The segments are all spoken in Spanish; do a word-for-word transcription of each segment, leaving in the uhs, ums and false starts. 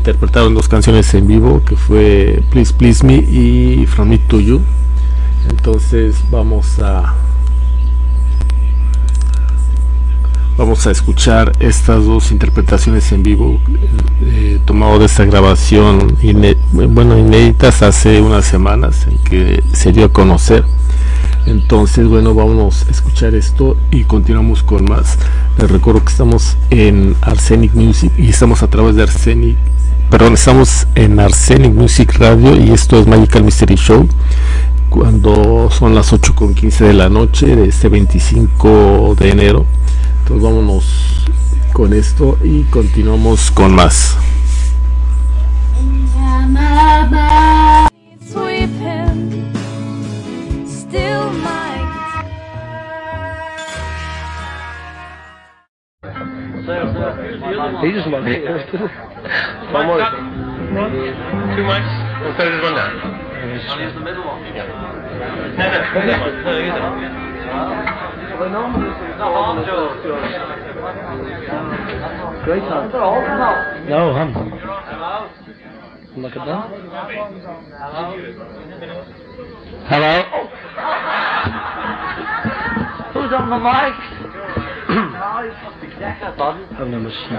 interpretaron dos canciones en vivo, que fue Please Please Me y From Me to You. Entonces vamos a vamos a escuchar estas dos interpretaciones en vivo, eh, tomado de esta grabación iné bueno inéditas hace unas semanas en que se dio a conocer. Entonces, bueno, vamos a escuchar esto y continuamos con más. Les recuerdo que estamos en Arsenic Music y estamos a través de Arsenic, perdón, estamos en Arsenic Music Radio y esto es Magical Mystery Show, cuando son las ocho con quince de la noche de este veinticinco de enero. Entonces vámonos con esto y continuamos con más. He just won it. One more. One, two mics. We'll throw this one down. I'll use the middle one. Yeah. No, no, no, no, use it. Great time. No, I'm. Look at that. Hello. Who's on the mic? I've never seen.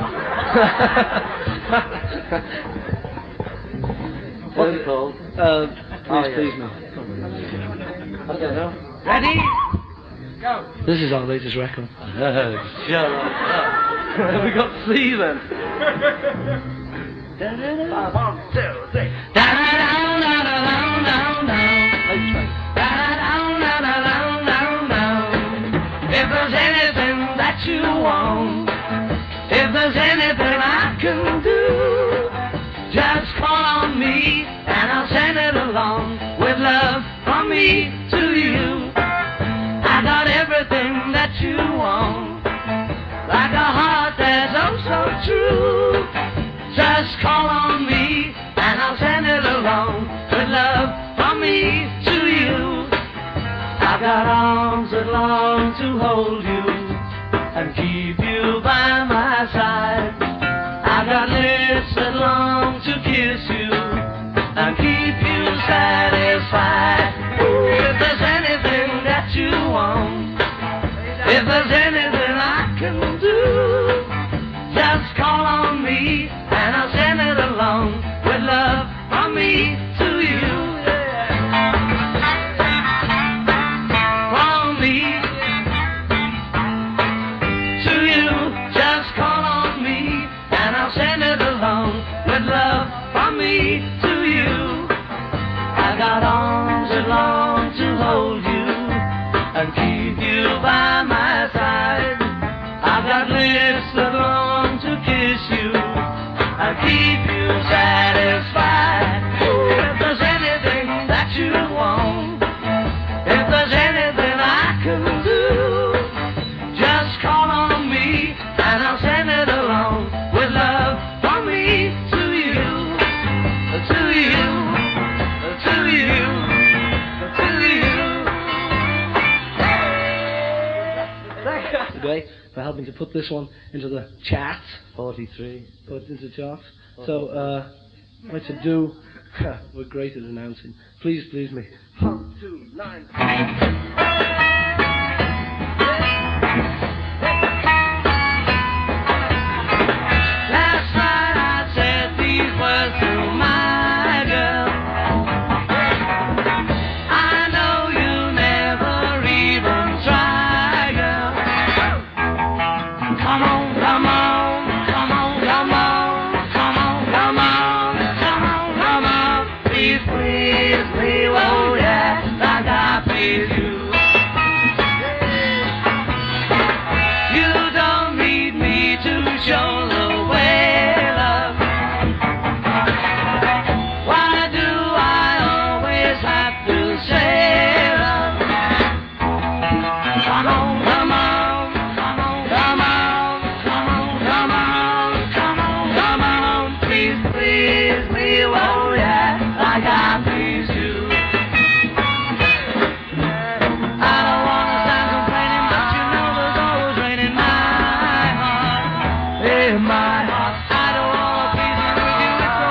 What's it called? Uh, please, oh, yeah. Please me. I don't know. Ready? Go. This is our latest record. Shut up. We got C then. One, two, three. If there's anything that you want, if there's anything I can do, just call on me and I'll send it along with love from me to you. I got everything that you want, like a heart that's oh so true. Just call on me and I'll send it along with love from me to you. I got arms that long to hold you and keep you by my side. I got lips that long to kiss you and keep you satisfied. If there's anything that you want, if there's anything I can do, just call on me and I'll send it along with love from me to you. To you, I got arms that long to hold you and keep you by my side. I got lips that long to kiss you and keep you satisfied. If there's anything that you want, if there's anything I can do, just call on me and I'll send it along with love from me to you. To you, to you, to you. Today, for helping to put this one into the chart. forty-three. Put it into the chart. So, uh, what to do? We're great at announcing. Please, please me. One, two, nine. Last night I said these words to my my heart. I don't wanna be with you.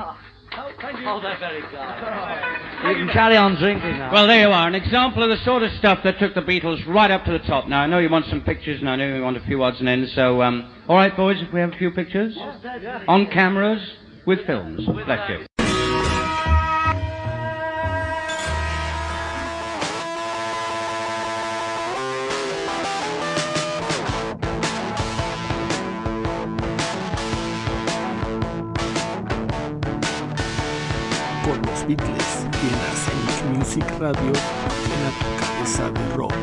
Oh, they're very kind. You can carry on drinking now. Well, there you are, an example of the sort of stuff that took the Beatles right up to the top. Now, I know you want some pictures, and I know you want a few odds and ends, so, um, all right, boys, if we have a few pictures? On cameras, with films. Bless you. Con los Beatles y en Arsenic Music Radio, en la cabeza de rock.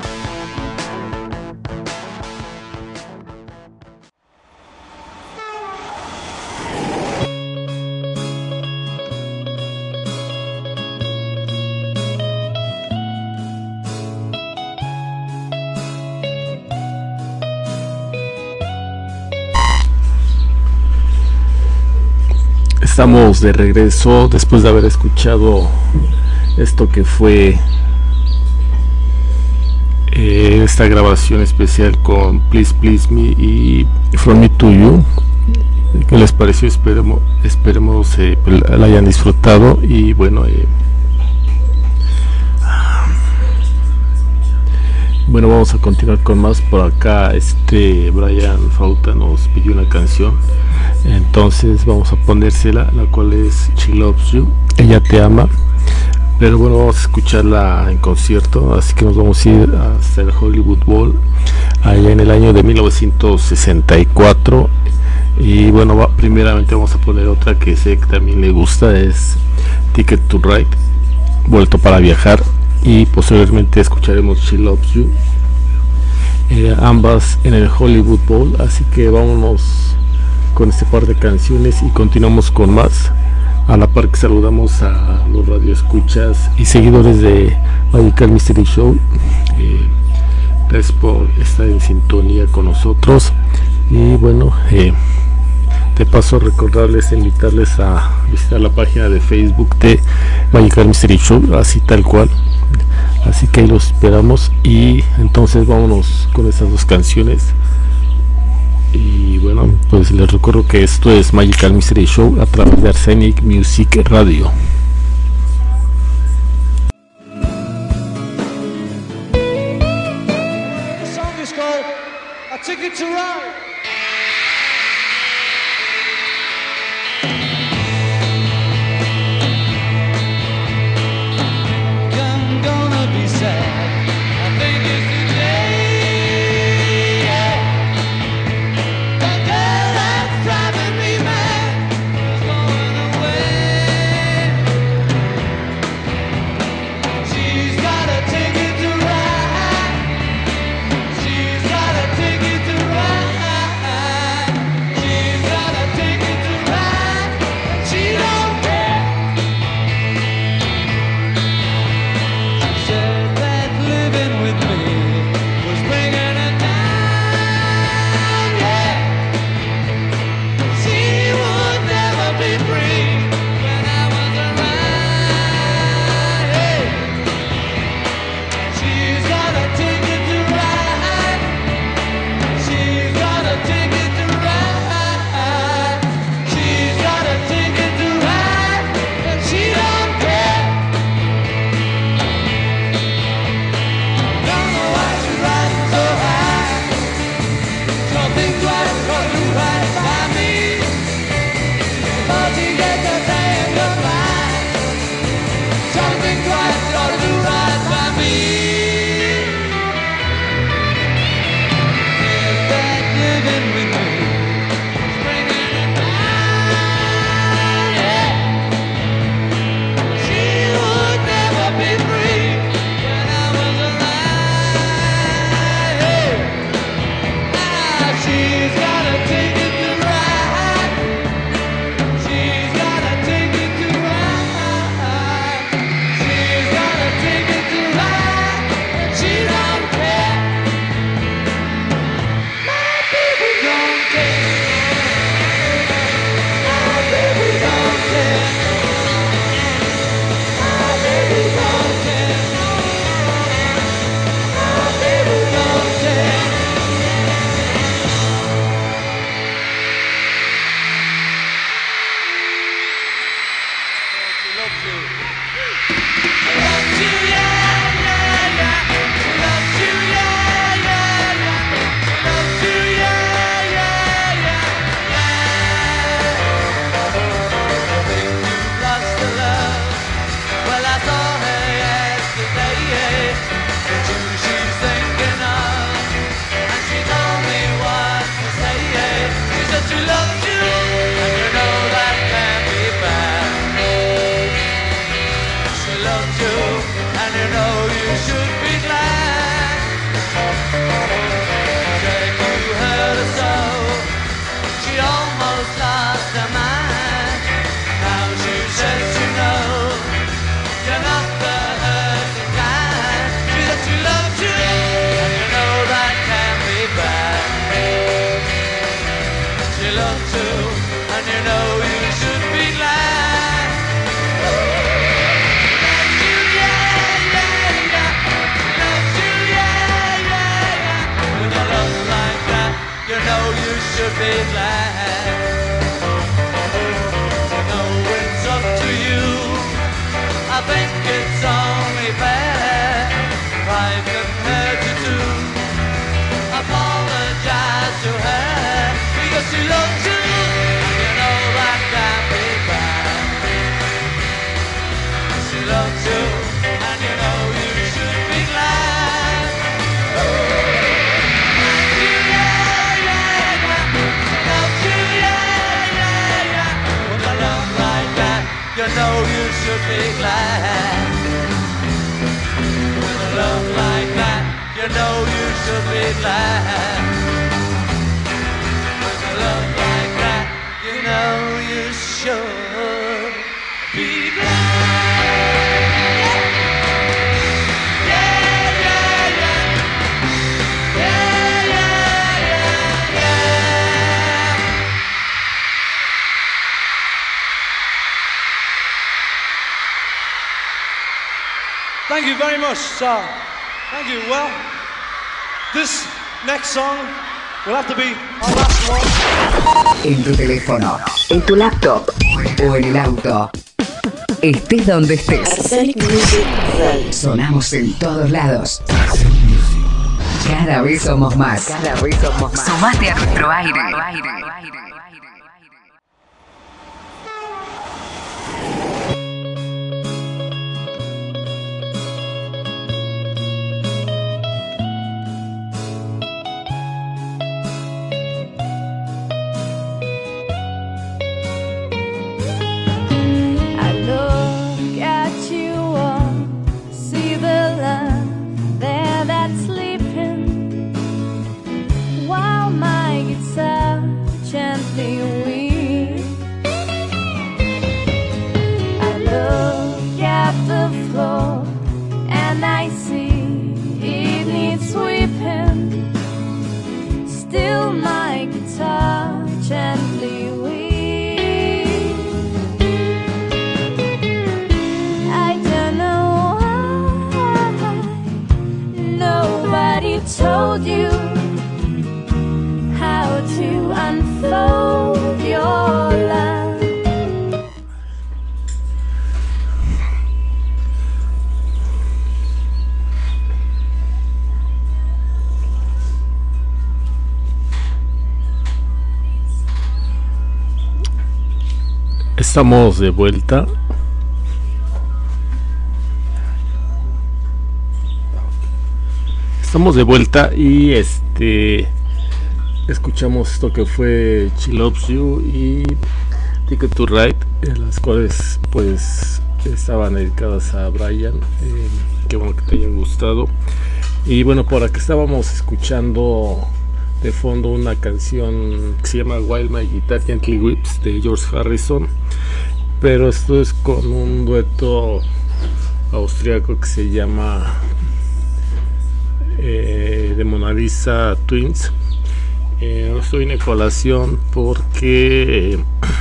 Estamos de regreso después de haber escuchado esto que fue eh, esta grabación especial con Please Please Me y From Me to You. ¿Qué les pareció? Esperemos, esperemos eh, la hayan disfrutado y bueno, eh, bueno, vamos a continuar con más. Por acá este Brian Fauta nos pidió una canción, entonces vamos a ponérsela, la cual es She Loves You, Ella Te Ama. Pero bueno, vamos a escucharla en concierto, así que nos vamos a ir hasta el Hollywood Bowl allá en el año de mil novecientos sesenta y cuatro. Y bueno, va, primeramente vamos a poner otra que sé que también le gusta, es Ticket to Ride, Vuelto para Viajar, y posteriormente escucharemos She Loves You, eh, ambas en el Hollywood Bowl. Así que vámonos con este par de canciones y continuamos con más, a la par que saludamos a los radioescuchas y seguidores de Magical Mystery Show. Eh, gracias por estar en sintonía con nosotros. Y bueno, eh, de paso recordarles, invitarles a visitar la página de Facebook de Magical Mystery Show, así tal cual. Así que ahí los esperamos, y entonces vámonos con estas dos canciones. Y bueno, pues les recuerdo que esto es Magical Mystery Show a través de Arsenic Music Radio. The song is called A Ticket to Ride. I'm gonna be sad. I think it's the day. The girl that's driving me mad is going away. Thank you very much, sir. Thank you. Well, this next song will have to be our last one. En tu teléfono, en tu laptop o en el auto. Estés donde estés. Arsenic Music Radio. Sonamos en todos lados. Cada vez somos más. Cada vez somos más. Sumate a nuestro aire. Told you how to unfold your love. Estamos de vuelta. Estamos de vuelta y este escuchamos esto que fue She Loves You y Ticket to Ride, las cuales pues estaban dedicadas a Brian. Eh, qué bueno que te hayan gustado. Y bueno, por acá estábamos escuchando de fondo una canción que se llama While My Guitar Gently Weeps de George Harrison, pero esto es con un dueto austriaco que se llama Eh, de Mona Lisa Twins. Eh, no estoy en colación porque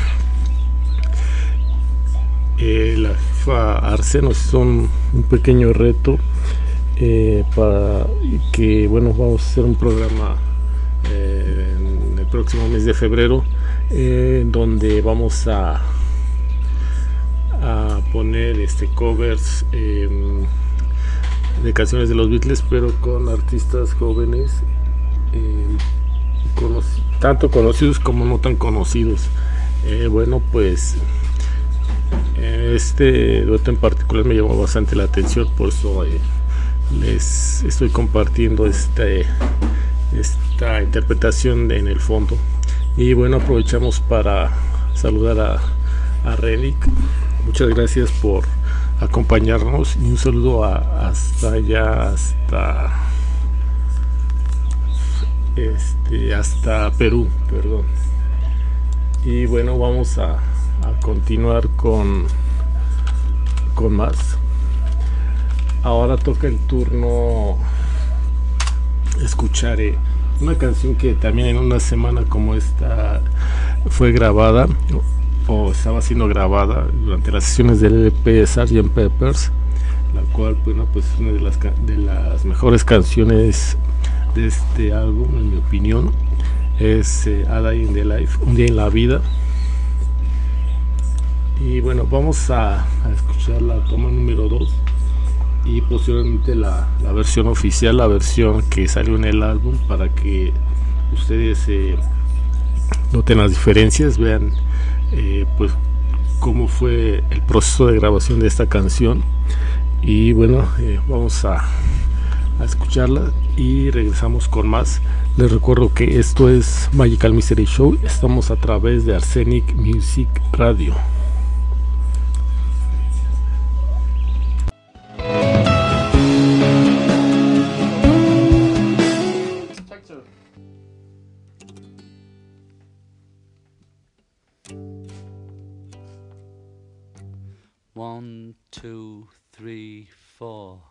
eh, la FIFA Arce nos hizo un, un pequeño reto eh, para que, bueno, vamos a hacer un programa eh, en el próximo mes de febrero eh, donde vamos a a poner poner este covers eh, de canciones de los Beatles, pero con artistas jóvenes, eh, cono- tanto conocidos como no tan conocidos. Eh, bueno, pues eh, este dueto en particular me llamó bastante la atención, por eso eh, les estoy compartiendo este, esta interpretación en el fondo. Y bueno, aprovechamos para saludar a, a Renick. Muchas gracias por acompañarnos y un saludo a, hasta allá, hasta este, hasta Perú, perdón. Y bueno, vamos a, a continuar con con más. Ahora toca el turno escuchar eh, una canción que también en una semana como esta fue grabada o, o estaba siendo grabada durante las sesiones del L P sergeant Pepper's, la cual bueno, pues es una de las, de las mejores canciones de este álbum, en mi opinión. Es eh, A Day in the Life, un día en la vida. Y bueno, vamos a, a escuchar la toma número dos y posteriormente la, la versión oficial, la versión que salió en el álbum, para que ustedes eh, noten las diferencias, vean eh, pues cómo fue el proceso de grabación de esta canción. Y bueno, eh, vamos a, a escucharla y regresamos con más. Les recuerdo que esto es Magical Mystery Show, estamos a través de Arsenic Music Radio. One, two, three, four.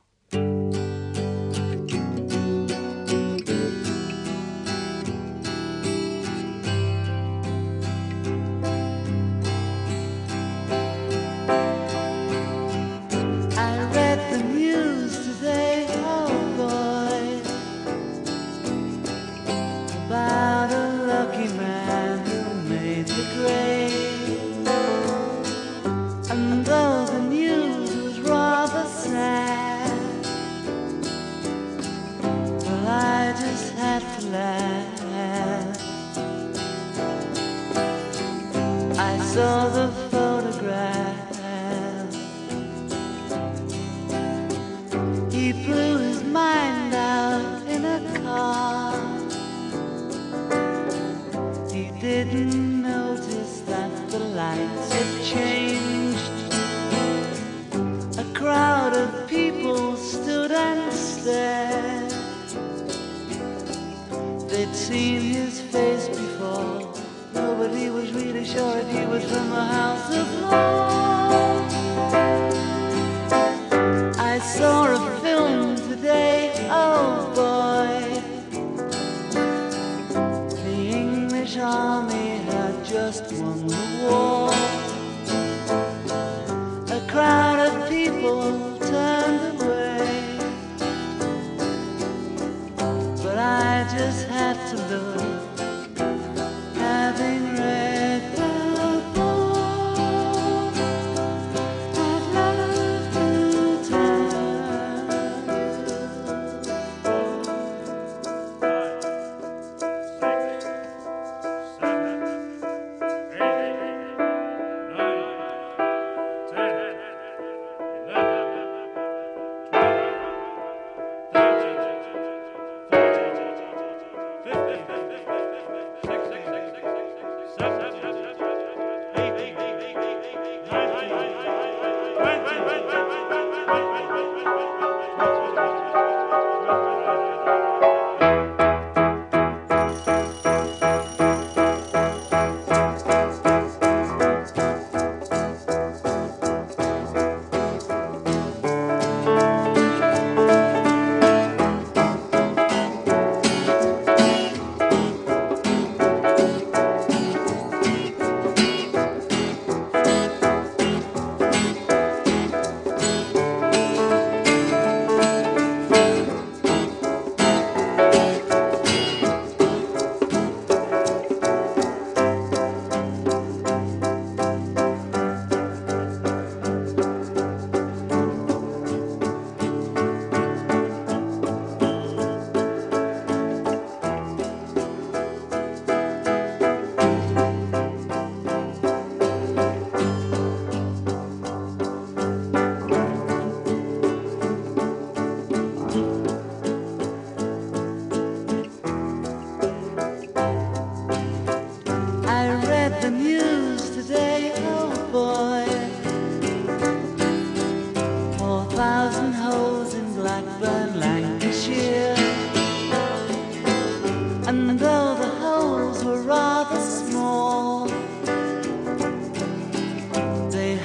I read the news today, oh boy, about a lucky man who made the grade. And though the news was rather sad, well, I just had to laugh. I saw the photograph. He blew his mind out in a car. He didn't notice that the lights had changed. A crowd of people stood and stared. They'd seen his face before. Nobody was really sure if he was from the House of Lords. I saw a film today, oh boy. The English army had just won the war. A crowd of people turned away, but I just had to look, having read the book.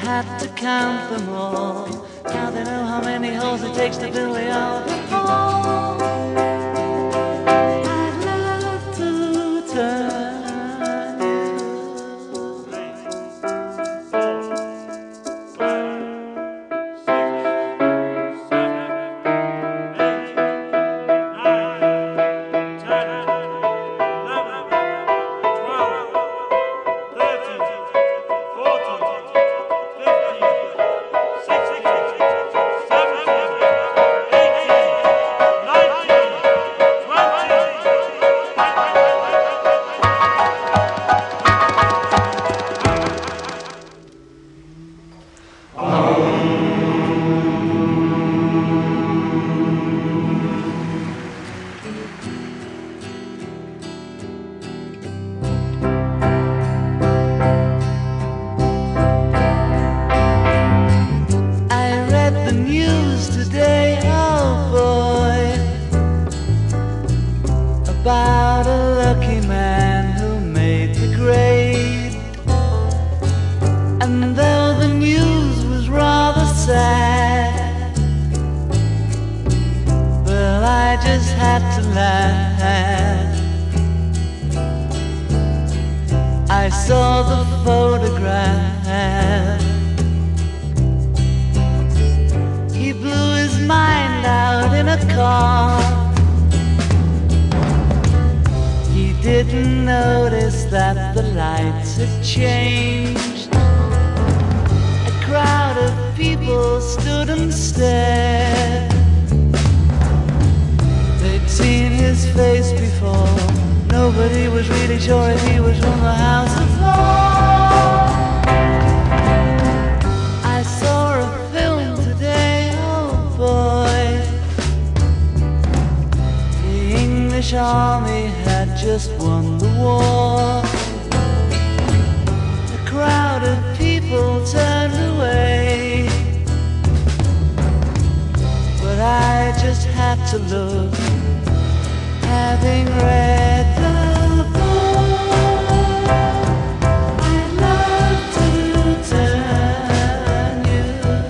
had to count them all. Now they know how many holes it takes to build the outer wall. I'd love to turn you. About a lucky man who made the grade. And though the news was rather sad, well, I just had to laugh. I saw the photograph. He blew his mind out in a car. Didn't notice that the lights had changed. A crowd of people stood and stared. They'd seen his face before. Nobody was really sure if he was from the House of Lords. I saw a film today, oh boy. The English army had just won the war. A crowd of people turned away, but I just had to look, having read the book. I'd love to turn you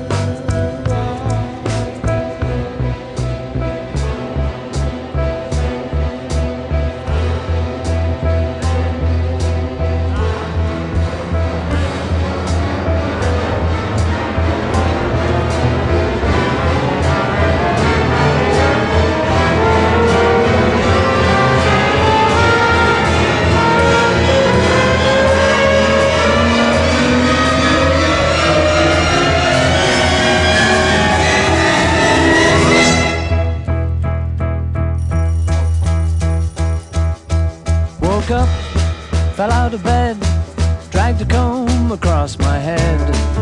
up, fell out of bed, dragged a comb across my head.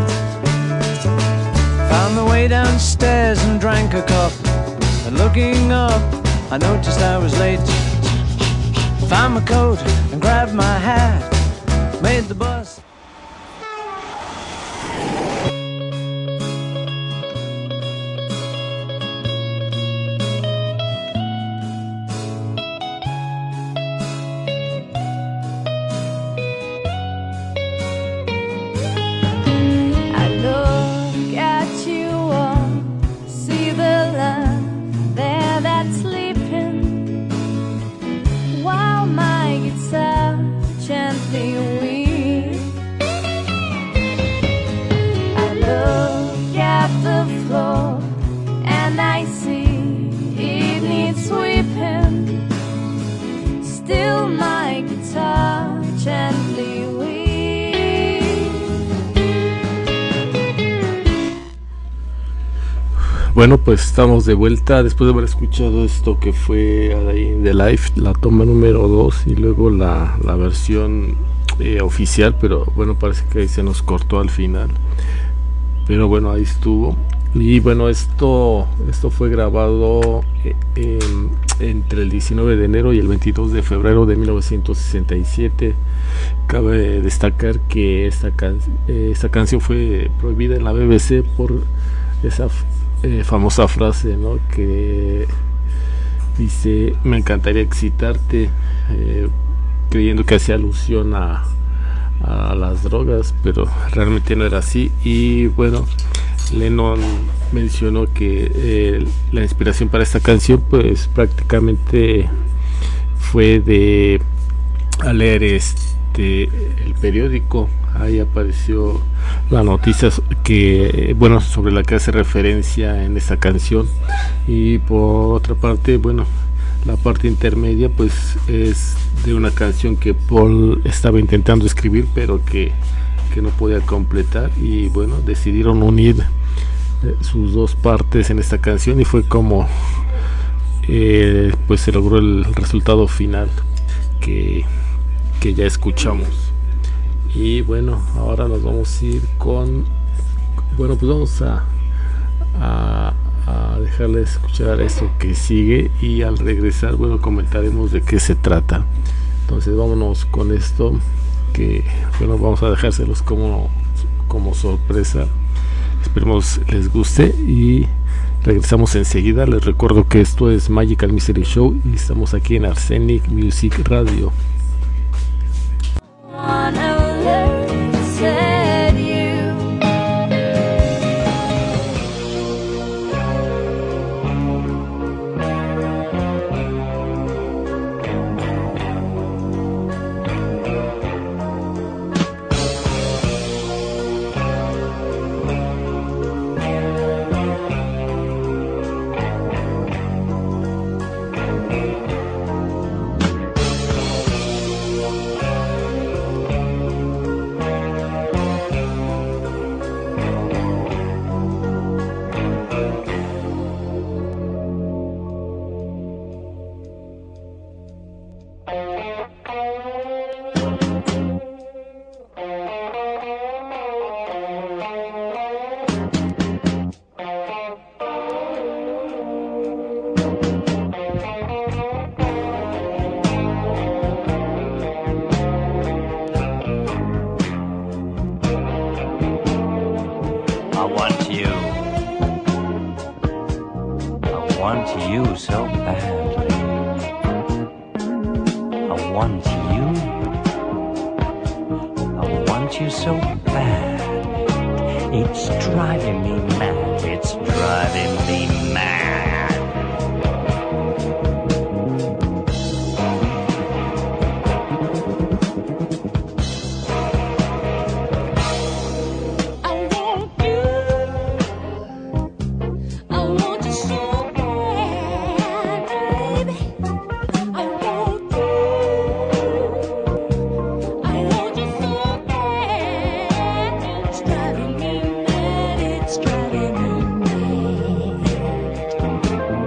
Found my way downstairs and drank a cup. And looking up, I noticed I was late. Found my coat and grabbed my hat, made the bus. Bueno, pues estamos de vuelta después de haber escuchado esto que fue A Day in the Life, la toma número dos y luego la, la versión eh, oficial, pero bueno, parece que ahí se nos cortó al final, pero bueno, ahí estuvo. Y bueno, esto esto fue grabado eh, eh, entre el diecinueve de enero y el veintidós de febrero de mil novecientos sesenta y siete. Cabe destacar que esta, can eh, esta canción fue prohibida en la B B C por esa eh, famosa frase, ¿no?, que dice: me encantaría excitarte, eh, creyendo que hacía alusión a, a las drogas, pero realmente no era así. Y bueno, Lennon mencionó que eh, la inspiración para esta canción pues prácticamente fue de al leer este el periódico. Ahí apareció la noticia que bueno sobre la que hace referencia en esta canción. Y por otra parte, bueno, la parte intermedia pues es de una canción que Paul estaba intentando escribir pero que, que no podía completar, y bueno, decidieron unir eh, sus dos partes en esta canción, y fue como eh, pues se logró el resultado final que, que ya escuchamos. Y bueno, ahora nos vamos a ir con, bueno, pues vamos a, a, a dejarles escuchar esto que sigue, y al regresar, bueno, comentaremos de qué se trata. Entonces vámonos con esto, que bueno, vamos a dejárselos como, como sorpresa. Esperemos les guste y regresamos enseguida. Les recuerdo que esto es Magical Mystery Show y estamos aquí en Arsenic Music Radio. Driving me mad, it's driving me mad.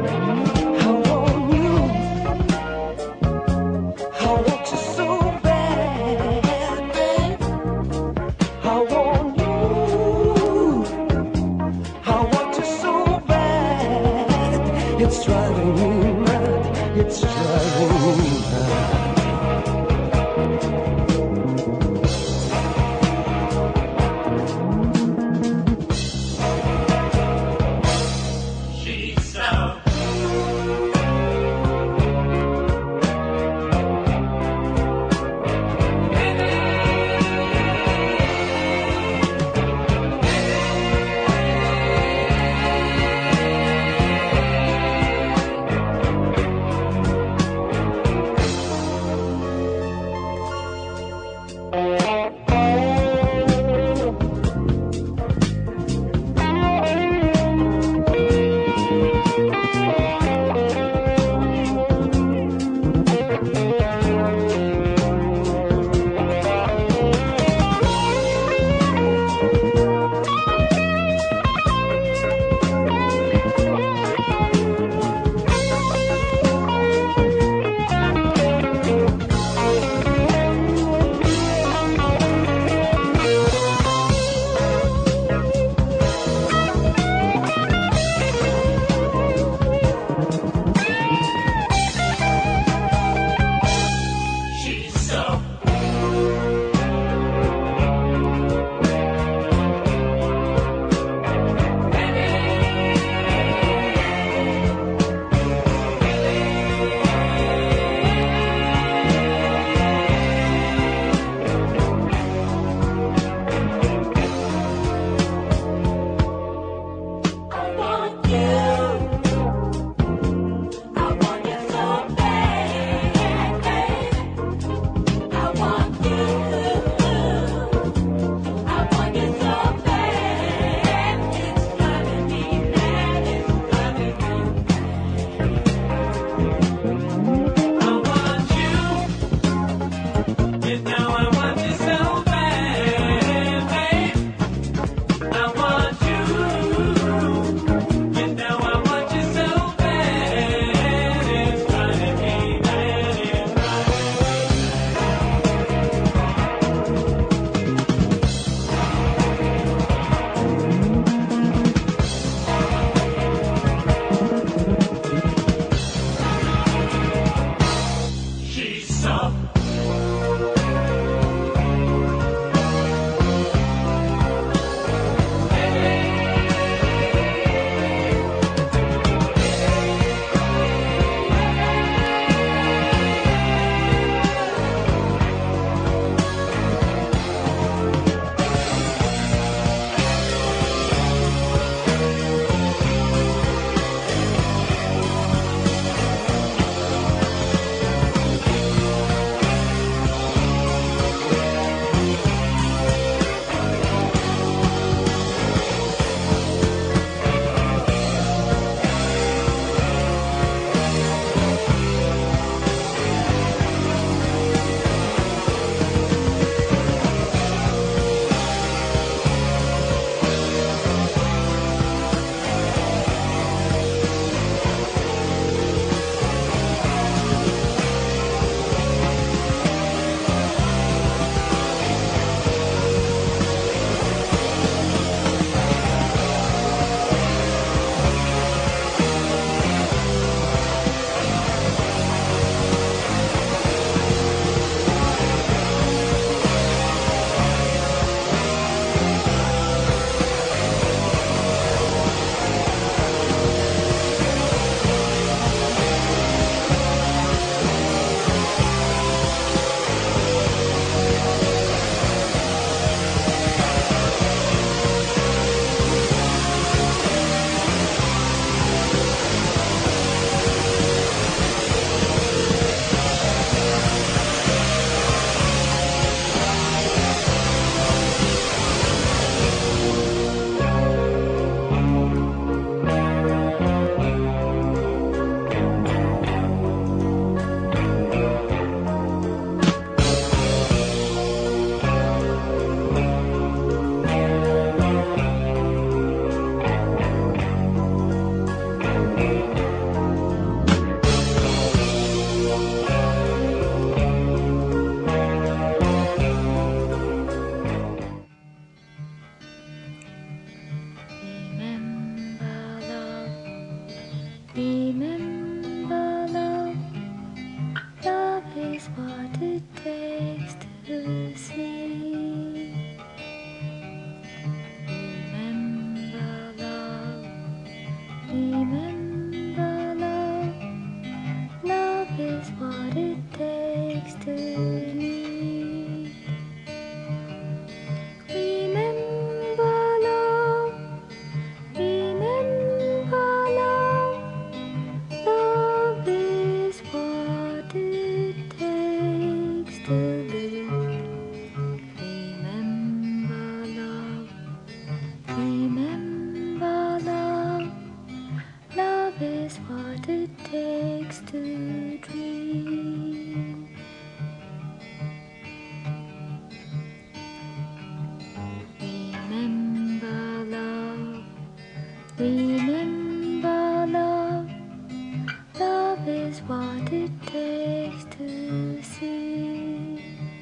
Remember love, love is what it takes to see.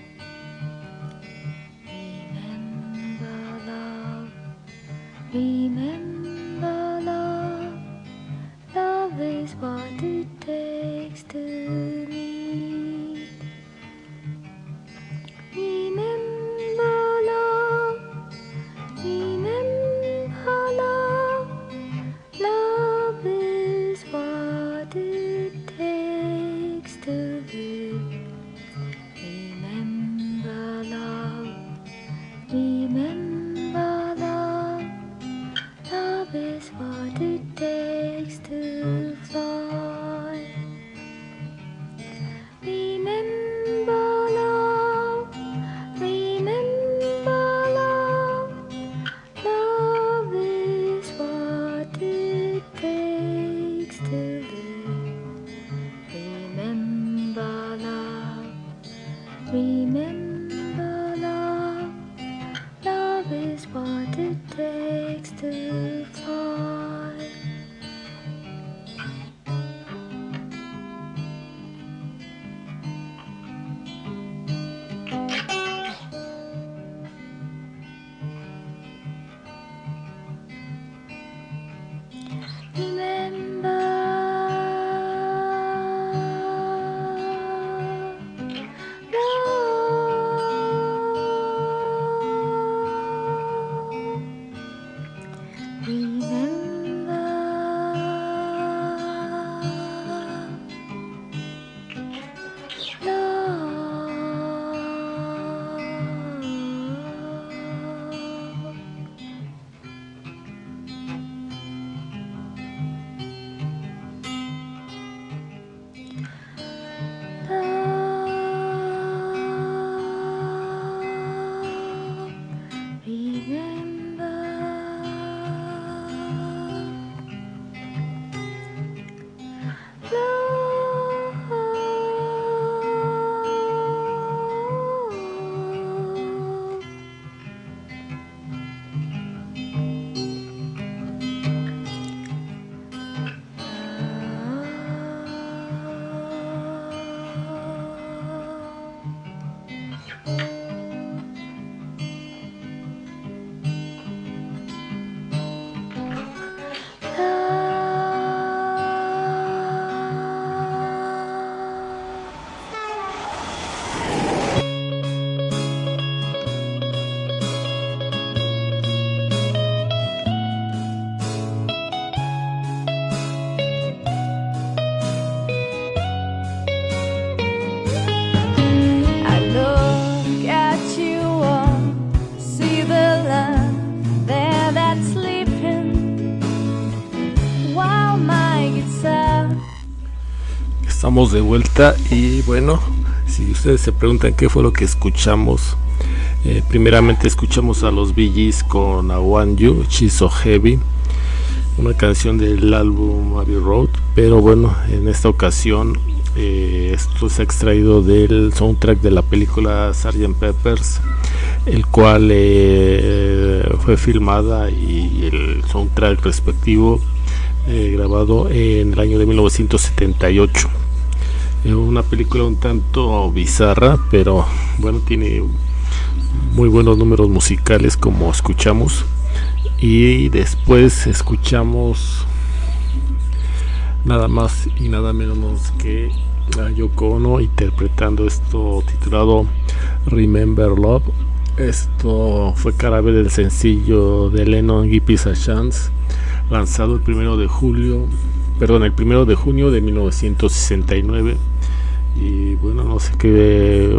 Remember love, remember love, love is what it takes to meet. Remember love, remember love, love is what it takes to live. Remember love, remember love, love is what it takes to fly. Remember love, remember love, love is what it takes to live. Remember love, remember love, love is what it takes to fly. Estamos de vuelta y bueno, si ustedes se preguntan qué fue lo que escuchamos, eh, primeramente escuchamos a los Bee Gees con I Want You, She's So Heavy, una canción del álbum Abbey Road, pero bueno, en esta ocasión eh, esto se ha extraído del soundtrack de la película sergeant Pepper's, el cual eh, fue filmada y el soundtrack respectivo eh, grabado en el año de mil novecientos setenta y ocho. Una película un tanto bizarra, pero bueno, tiene muy buenos números musicales como escuchamos. Y después escuchamos nada más y nada menos que a Yoko Ono interpretando esto titulado Remember Love. Esto fue cara B del sencillo de Lennon, Give Peace a Chance, lanzado el primero de julio, perdón, el primero de junio de mil novecientos sesenta y nueve. Y bueno, no sé qué,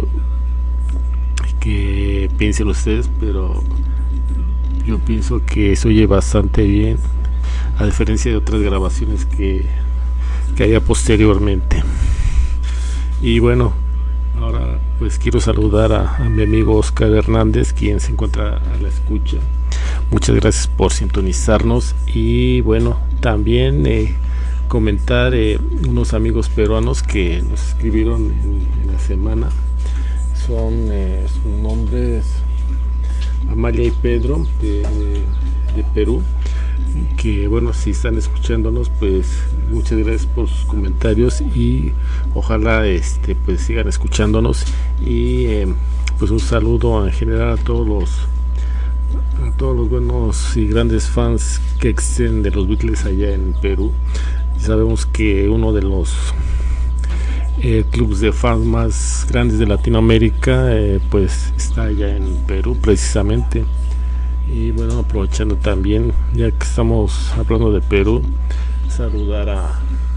qué piensen ustedes, pero yo pienso que se oye bastante bien, a diferencia de otras grabaciones que, que haya posteriormente. Y bueno, ahora pues quiero saludar a, a mi amigo Oscar Hernández, quien se encuentra a la escucha. Muchas gracias por sintonizarnos. Y bueno, también eh, comentar eh, unos amigos peruanos que nos escribieron en, en la semana. Son eh, sus nombres Amalia y Pedro de, de, de Perú, que que bueno, si están escuchándonos, pues muchas gracias por sus comentarios y ojalá este pues sigan escuchándonos y eh, pues un saludo en general a todos los a todos los buenos y grandes fans que existen de los Beatles allá en Perú. Sabemos que uno de los eh, clubes de fans más grandes de Latinoamérica eh, pues está allá en Perú precisamente. Y bueno, aprovechando también, ya que estamos hablando de Perú, saludar a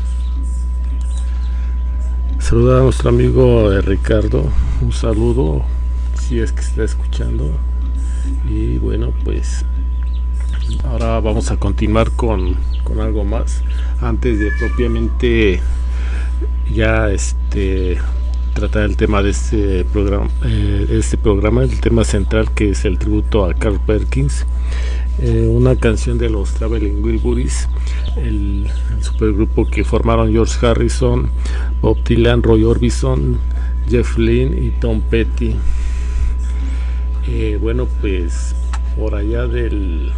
saludar a nuestro amigo eh, Ricardo, un saludo si es que está escuchando. Y bueno, pues ahora vamos a continuar con, con algo más antes de propiamente ya este tratar el tema de este programa, eh, este programa, el tema central, que es el tributo a Carl Perkins, eh, una canción de los Traveling Wilburys, el, el supergrupo que formaron George Harrison, Bob Dylan, Roy Orbison, Jeff Lynne y Tom Petty. Eh, bueno, pues por allá del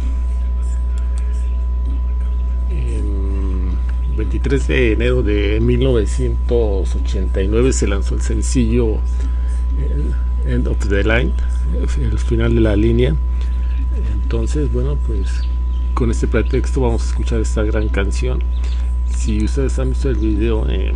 veintitrés de enero de mil novecientos ochenta y nueve se lanzó el sencillo el End of the Line, el final de la línea. Entonces, bueno, pues con este pretexto vamos a escuchar esta gran canción. Si ustedes han visto el video, eh,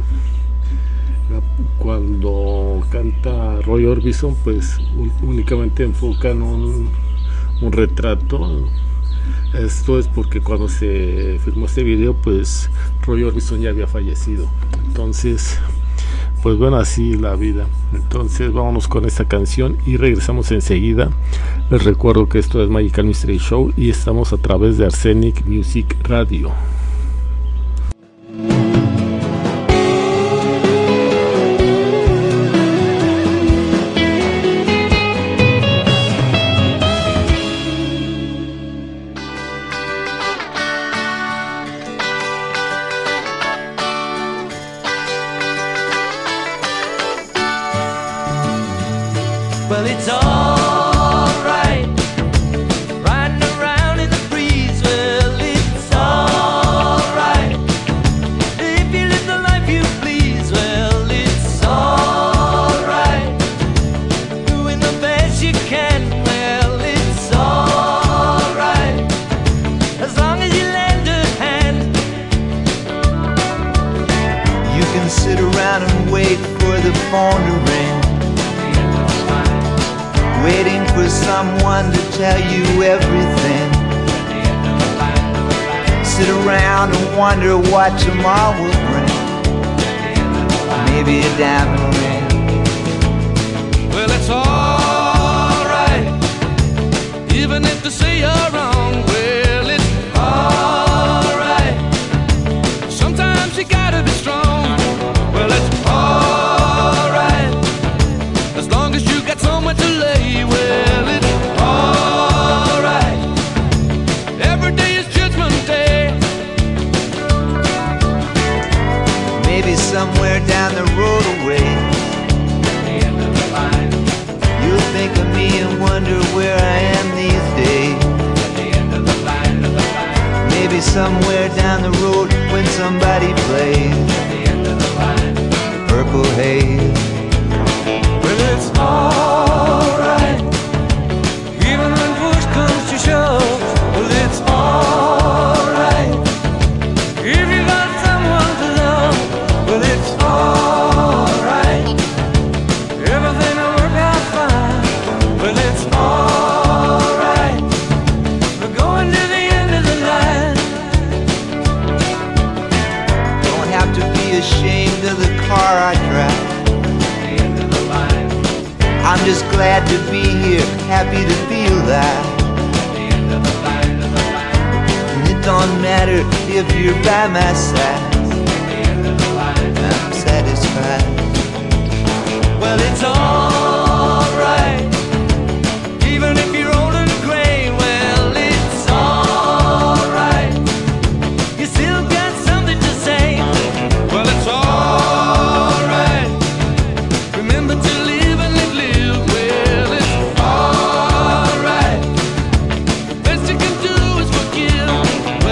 cuando canta Roy Orbison, pues únicamente enfocan un, un retrato. Esto es porque cuando se filmó este video, pues Roy Orbison ya había fallecido. Entonces, pues bueno, así la vida. Entonces vámonos con esta canción y regresamos enseguida. Les recuerdo que esto es Magical Mystery Show y estamos a través de Arsenic Music Radio. Well, it's alright, riding around in the breeze. Well, it's alright, if you live the life you please. Well, it's alright, doing the best you can. Well, it's alright, as long as you lend a hand. You can sit around and wait for the phone to ring, waiting for someone to tell you everything. Sit around and wonder what tomorrow will bring. Maybe a diamond ring. Well, it's alright, even if they say you're wrong. Well, it's alright, sometimes you gotta be strong. Well, it's alright, as long as you got someone to lay. Well, it's alright, every day is Judgment Day. Maybe somewhere down the road away, at the end of the line, you'll think of me and wonder where I am these days. At the end of the line, of the line. Maybe somewhere down the road when somebody plays, at the end of the line, the Purple Haze. Well, it's alright, even when push comes to shove. Well, it's alright, if you got someone to love. Well, it's alright, everything will work out fine. Well, it's alright, we're going to the end of the line. Don't have to be ashamed of the car I drive. I'm just glad to be here, happy to feel that. And it don't matter if you're by my side, I'm satisfied. Well, it's alright, even if you're old and gray. Well, it's alright, you still got something to say. Well, it's alright, remember to live and live, live. Well, it's alright, the best you can do is forgive.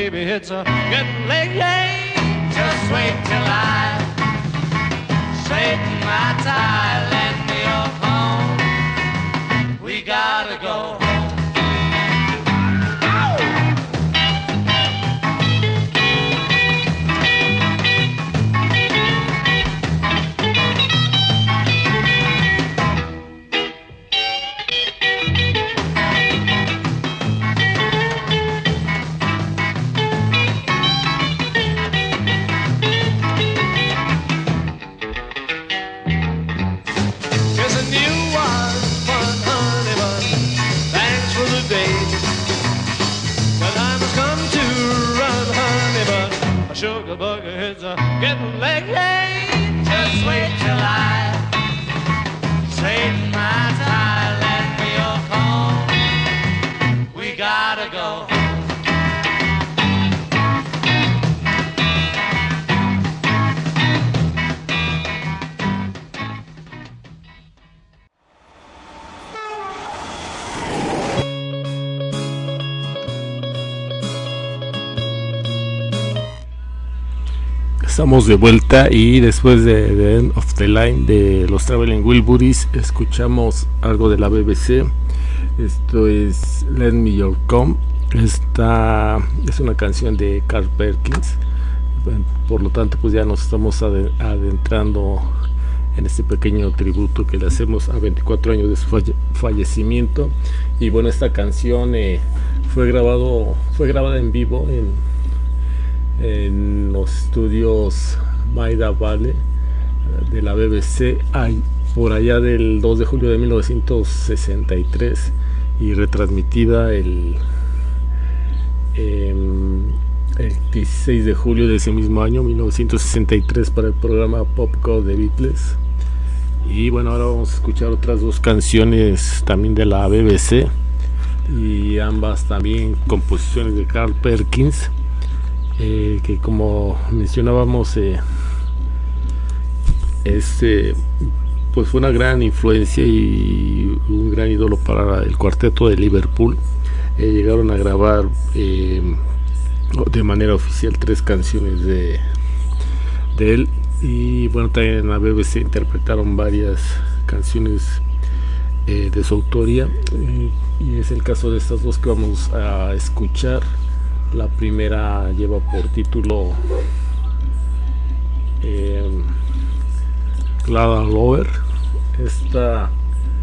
baby, it's a getting late. Just wait till I straighten my tie, let me off home. We gotta go home. Sugar buckets are getting late. Just wait till I straighten my tie, let me off home. We gotta go. Estamos de vuelta y después de The End of the Line de los Traveling Wilburys escuchamos algo de la B B C. Esto es Let Me Your Come. Esta es una canción de Carl Perkins, por lo tanto pues ya nos estamos adentrando en este pequeño tributo que le hacemos a veinticuatro años de su falle fallecimiento. Y bueno, esta canción eh, fue grabado fue grabada en vivo en en los estudios Maida Vale de la B B C por allá del dos de julio de mil novecientos sesenta y tres y retransmitida el, eh, el dieciséis de julio de ese mismo año, mil novecientos sesenta y tres, para el programa Popcorn de Beatles. Y bueno, ahora vamos a escuchar otras dos canciones también de la B B C y ambas también composiciones de Carl Perkins. Eh, que como mencionábamos eh, es, eh, pues fue una gran influencia y un gran ídolo para el cuarteto de Liverpool. Eh, llegaron a grabar eh, de manera oficial tres canciones de, de él, y bueno, también en la B B C interpretaron varias canciones eh, de su autoría, eh, y es el caso de estas dos que vamos a escuchar. La primera lleva por título eh, Clara Lover. Esta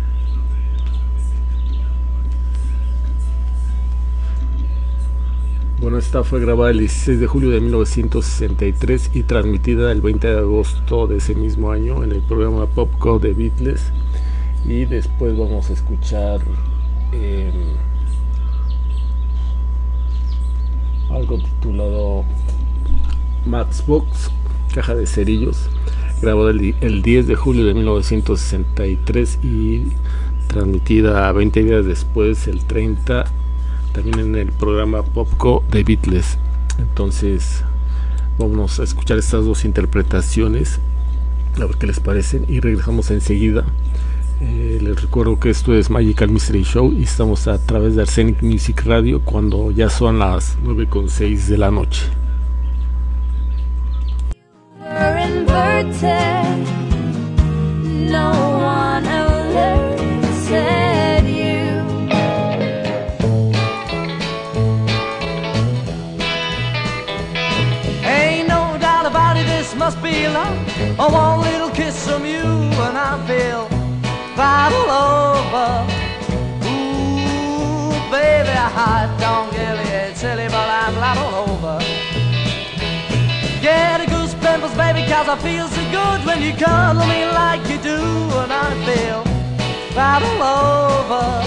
bueno, esta fue grabada el dieciséis de julio de mil novecientos sesenta y tres y transmitida el veinte de agosto de ese mismo año en el programa Popcorn de Beatles. Y después vamos a escuchar eh, algo titulado Matchbox, caja de cerillos, grabada el, el diez de julio de mil novecientos sesenta y tres y transmitida veinte días después, el treinta, también en el programa Popcorn de Beatles. Entonces vamos a escuchar estas dos interpretaciones, a ver qué les parecen, y regresamos enseguida. Eh, les recuerdo que esto es Magical Mystery Show y estamos a través de Arsenic Music Radio cuando ya son las nueve con seis de la noche. No one alerted you. Ain't no doubt about it, this must be love. Oh, one little kiss from you and I feel right all over. Ooh, baby, I don't get it silly, but I'm right all over. Get a goose pimples, baby, cause I feel so good when you cuddle me like you do, and I feel right all over.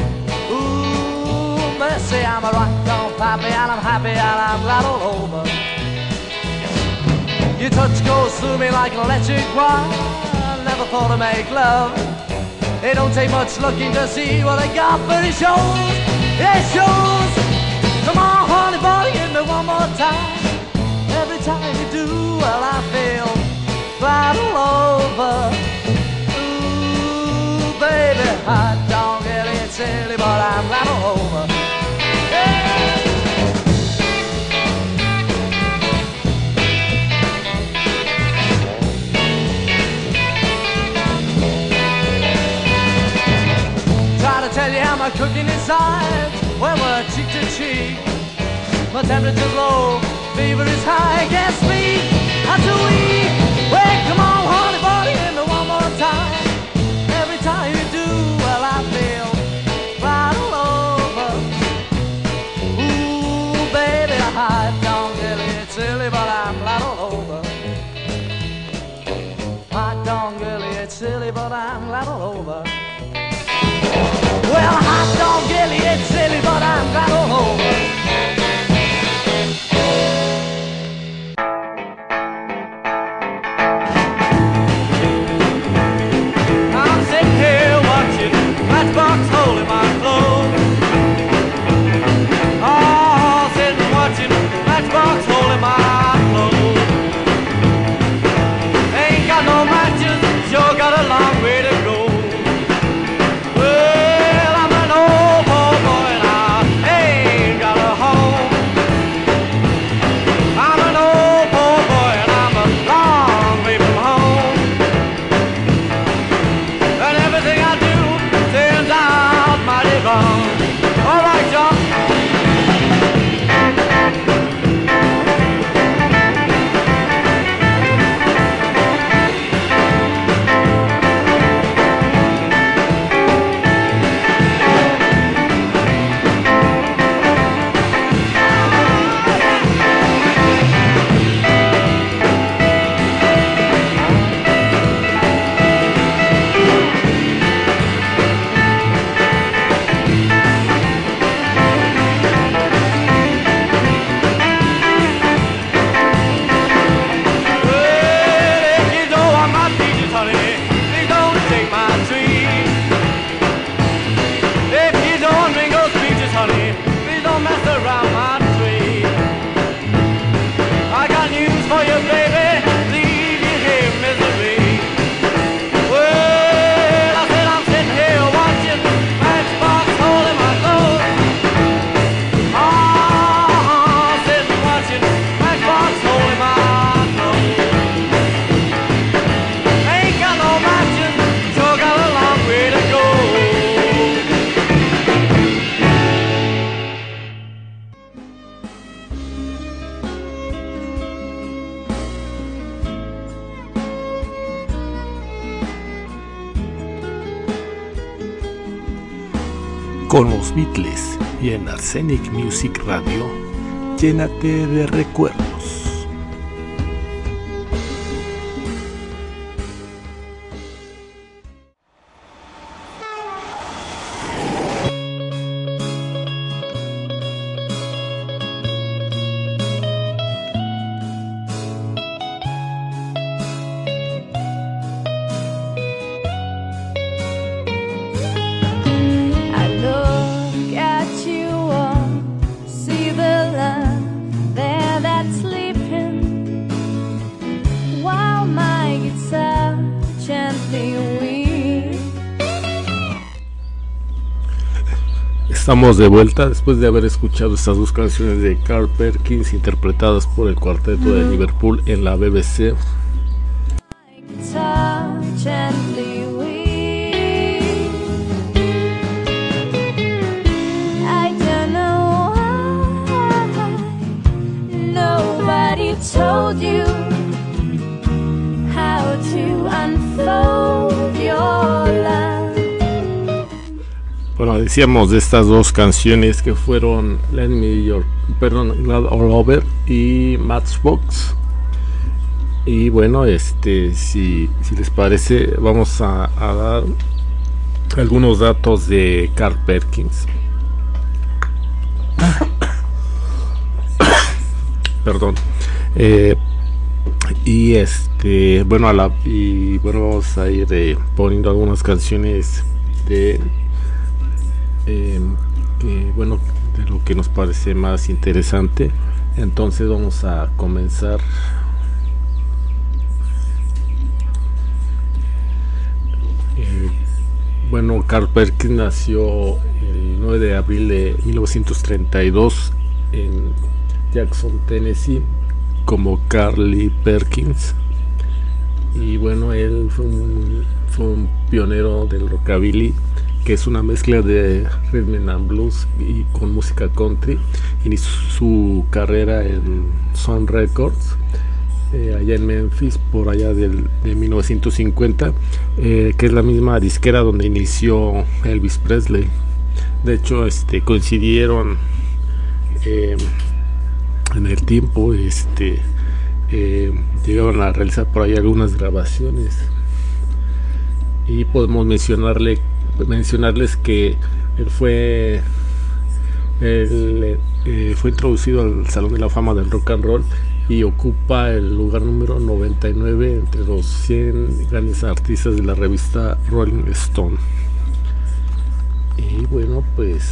Ooh, mercy, I'm a rock on pappy, and I'm happy, and I'm right all over. Your touch goes through me like an electric wire. I never thought I'd make love. It don't take much looking to see what I got, but it shows, it shows. Come on, honey boy, give me one more time. Every time you do, well, I feel right all over. Ooh, baby, I don't get it silly, but I'm right all over. Yeah. cooking inside when we're cheek to cheek. My temperature's low, fever is high, can't speak. After a week, wait, come on, honey, buddy, and one more time. Every time you do, well, I feel right all over. Ooh, baby, I don't get it silly, but I'm right all over. I don't really, it's silly, but I'm glad all over. Well, I don't really, it's silly, but I'm glad all over. I'm sitting here watching Matchbox holding my clothes. Oh, sitting watching Matchbox holding my clothes. Ain't got no matches, sure got a long way to go. Well, I'm an old poor boy and I ain't got a home. I'm an old poor boy and I'm a long way from home. And everything I do turns out mighty wrong. All right, John. Con los Beatles y en Arsenic Music Radio, llénate de recuerdos. Estamos de vuelta después de haber escuchado estas dos canciones de Carl Perkins interpretadas por el cuarteto de Liverpool en la B B C. Told you how to unfold your love. Bueno, decíamos de estas dos canciones que fueron Let Me Your, perdón, Glad All Over y Matchbox. Y bueno, este, si, si les parece, vamos a, a dar algunos datos de Carl Perkins. Perdón. Eh, y este bueno a la y bueno vamos a ir eh, poniendo algunas canciones de eh, que, bueno, de lo que nos parece más interesante. Entonces vamos a comenzar. Eh, bueno, Carl Perkins nació el nueve de abril de mil novecientos treinta y dos en Jackson, Tennessee, como Carly Perkins. Y bueno, él fue un, fue un pionero del rockabilly que es una mezcla de rhythm and blues y con música country. Inició su carrera en Sun Records, eh, allá en Memphis, por allá del, de mil novecientos cincuenta, eh, que es la misma disquera donde inició Elvis Presley. De hecho, este, coincidieron eh, en el tiempo, este, eh, llegaron a realizar por ahí algunas grabaciones, y podemos mencionarle, mencionarles que él fue, él, eh, fue introducido al Salón de la Fama del Rock and Roll y ocupa el lugar número noventa y nueve entre los cien grandes artistas de la revista Rolling Stone. Y bueno, pues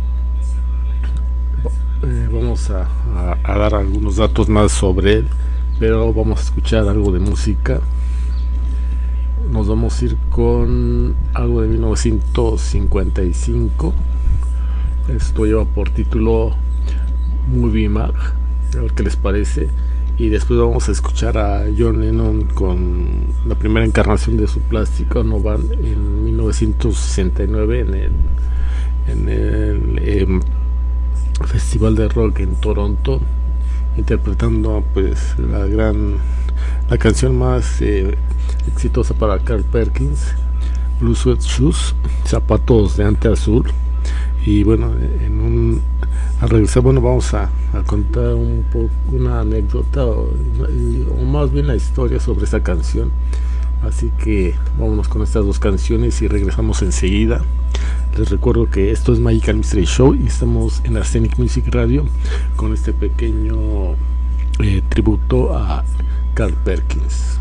eh, vamos a, a, a dar algunos datos más sobre él, pero vamos a escuchar algo de música. Nos vamos a ir con algo de mil novecientos cincuenta y cinco. Esto lleva por título Movie Mag, a ver qué les parece. Y después vamos a escuchar a John Lennon con la primera encarnación de su Plastic Ono Band en mil novecientos sesenta y nueve en el, en el eh, Festival de Rock en Toronto, interpretando pues la gran la canción más eh, exitosa para Carl Perkins, Blue Sweat Shoes, zapatos de ante azul. Y bueno, en un al regresar, bueno, vamos a, a contar un poco una anécdota o, o más bien la historia sobre esta canción. Así que vámonos con estas dos canciones y regresamos enseguida. Les recuerdo que esto es Magical Mystery Show y estamos en Arsenic Music Radio con este pequeño eh, tributo a Carl Perkins.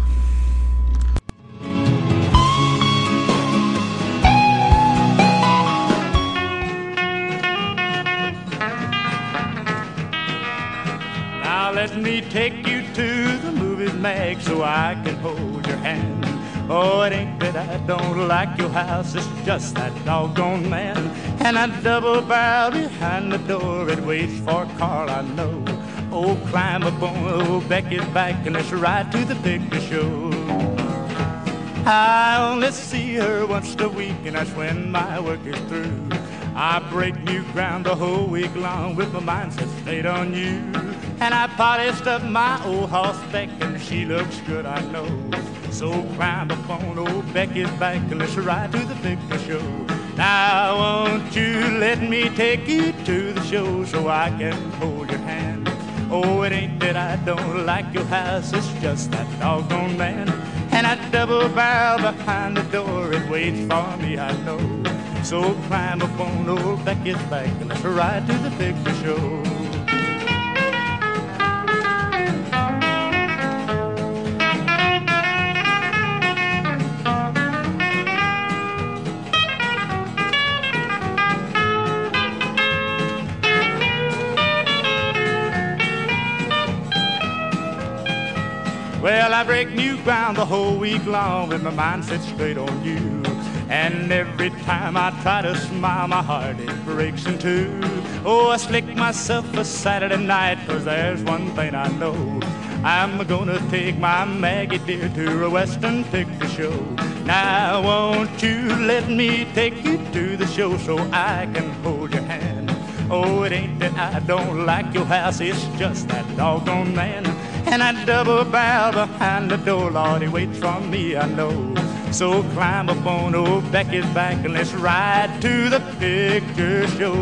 Let me take you to the movies, Mag, so I can hold your hand. Oh, it ain't that I don't like your house, it's just that doggone man. And I double barrel behind the door, it waits for Carl, I know. Oh, climb up on old Becky's back and let's ride to the picture show. I only see her once a week and that's when my work is through. I break new ground the whole week long with my mindset stayed on you. And I polished up my old horseback and she looks good, I know. So climb up on old Becky's back and let's ride to the picture show. Now won't you let me take you to the show so I can hold your hand. Oh, it ain't that I don't like your house, it's just that doggone man. And that double barrel behind the door, it waits for me, I know. So climb up on old Becky's back and let's ride to the picture show. Well, I break new ground the whole week long with my mind set straight on you. And every time I try to smile, my heart it breaks in two. Oh, I slick myself a Saturday night, cause there's one thing I know. I'm gonna take my Maggie dear to a Western picture show. Now won't you let me take you to the show so I can hold your hand. Oh, it ain't that I don't like your house, it's just that doggone man. And I double barrel behind the door, Lord, he waits for me, I know. So climb up on old Becky's back and let's ride to the picture show.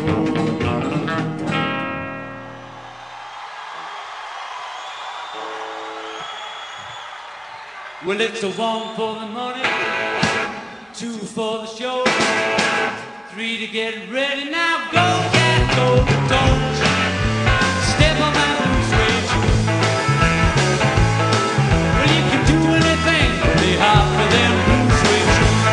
Well, it's a one for the money, two for the show, three to get ready. Now go, cat, go, don't step on my blue suede shoe. Well, you can do anything really hard for them blue suede shoes.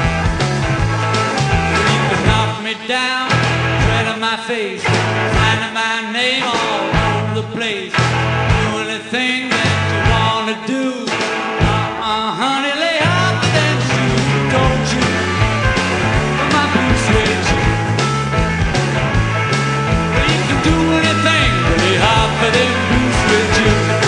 Well, you can knock me down, tread on my face, signing my name all over the place. Do anything that you wanna do. Uh, honey, lay off them shoes, don't you? My blue suede shoes. Well, you can do anything really hard for them blue suede shoes.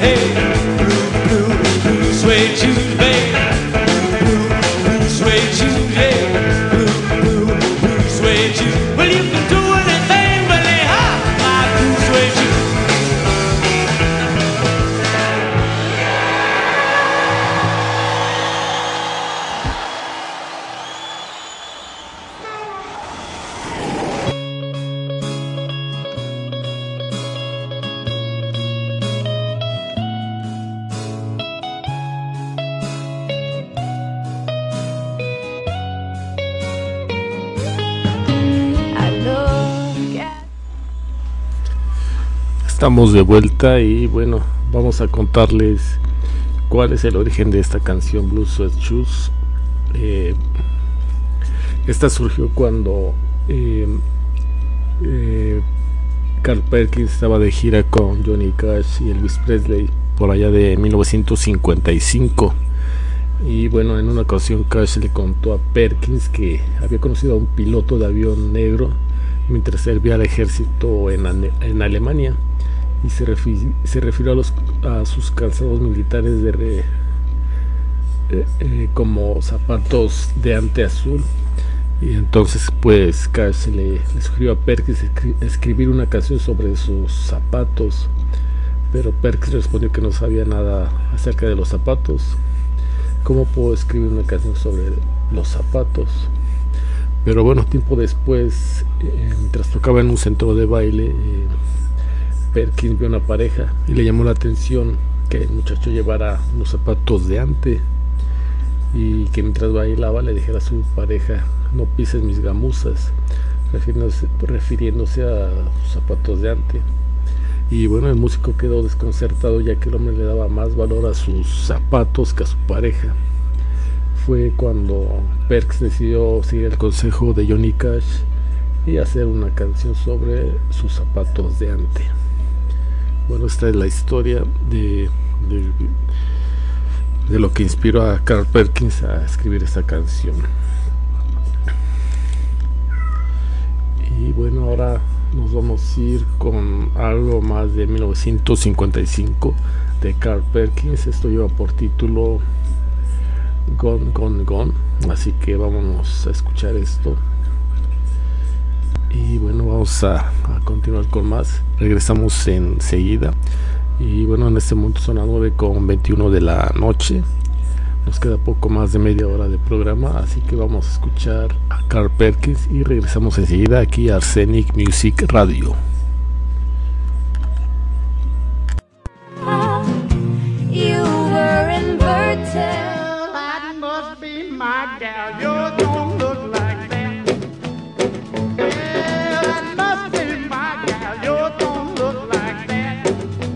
hey, blue, blue, blue suede shoes, babe. Blue, blue suede shoes, hey, blue, blue, blue suede shoes. Well, you can do anything but lay high my blue suede shoes. Estamos de vuelta y bueno, vamos a contarles cuál es el origen de esta canción Blue Suede Shoes. Eh, esta surgió cuando eh, eh, Carl Perkins estaba de gira con Johnny Cash y Elvis Presley por allá de mil novecientos cincuenta y cinco. Y bueno, en una ocasión Cash le contó a Perkins que había conocido a un piloto de avión negro mientras servía al ejército en, en Alemania, y se, refi se refirió a, los, a sus calzados militares de re, eh, eh, como zapatos de ante azul. Y entonces pues Cash le, le sugirió a Perkins escri escribir una canción sobre esos zapatos, pero Perkins respondió que no sabía nada acerca de los zapatos. ¿Cómo puedo escribir una canción sobre los zapatos? Pero bueno, tiempo después, eh, mientras tocaba en un centro de baile, eh, Perkins vio una pareja y le llamó la atención que el muchacho llevara unos zapatos de ante, y que mientras bailaba le dijera a su pareja: no pises mis gamuzas, refiriéndose, refiriéndose a sus zapatos de ante. Y bueno, el músico quedó desconcertado, ya que el hombre le daba más valor a sus zapatos que a su pareja. Fue cuando Perkins decidió seguir el consejo de Johnny Cash y hacer una canción sobre sus zapatos de ante. Bueno, esta es la historia de, de, de lo que inspiró a Carl Perkins a escribir esta canción. Y bueno, ahora nos vamos a ir con algo más de mil novecientos cincuenta y cinco de Carl Perkins. Esto lleva por título Gone, Gone, Gone. Así que vámonos a escuchar esto. Y bueno, vamos a, a continuar con más. Regresamos enseguida. Y bueno, en este momento son las nueve con veintiuno de la noche. Nos queda poco más de media hora de programa, así que vamos a escuchar a Carl Perkins y regresamos enseguida aquí a Arsenic Music Radio. You were inverted. That must be my gal. You don't look like that. Yeah, that must be my gal. You don't look like that.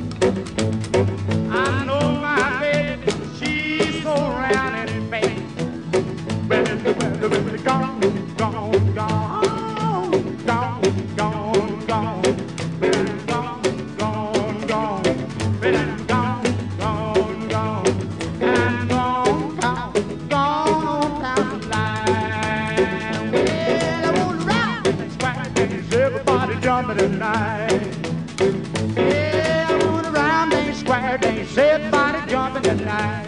I know my baby, she's so round and fat. Well, well, well, gone, gone, gone, gone, gone, gone. Well, gone, gone, gone. Well, gone, gone, gone. And gone, gone, gone down the line. Well, I wanna rock and square dance, everybody jumping tonight. Yeah, I wanna round and square dance, everybody jumping tonight.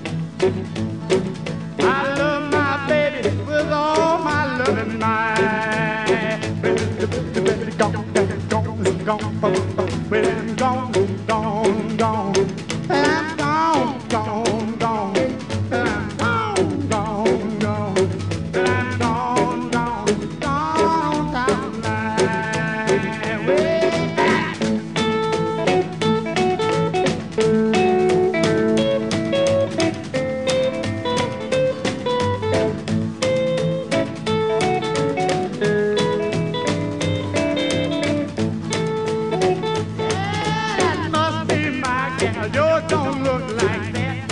I love my baby with all my loving mind. Gone, gone, gone, well, gone, gone, gone. And I'm gone, gone, gone. And I'm gone, gone, gone. And I'm gone, gone, gone down the line. Way back. That must be my gal. You don't look like that.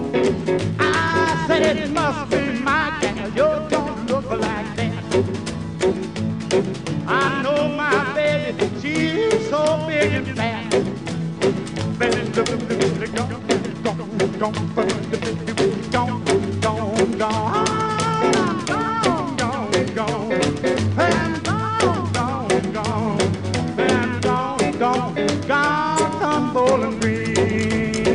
I said it must be my gal. You don't look like that. I know my baby, she's so big and fat. Baby, gone, gone, gone, gone, gone, gone. Gone, gone, gone. And gone, gone, gone. And gone, gone, gone, from Bowling Green.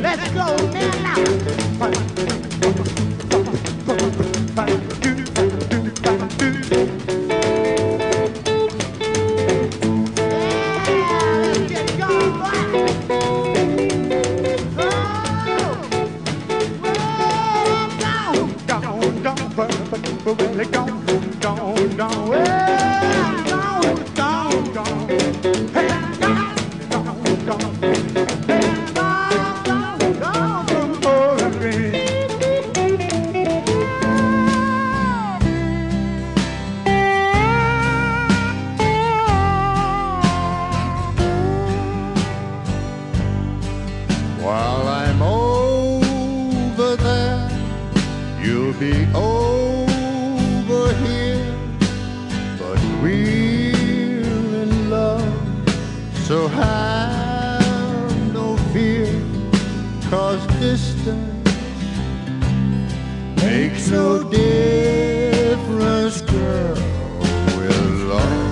While I'm over there, you'll be over here, but we're in love, so have no fear, 'cause distance makes no difference, girl, with love.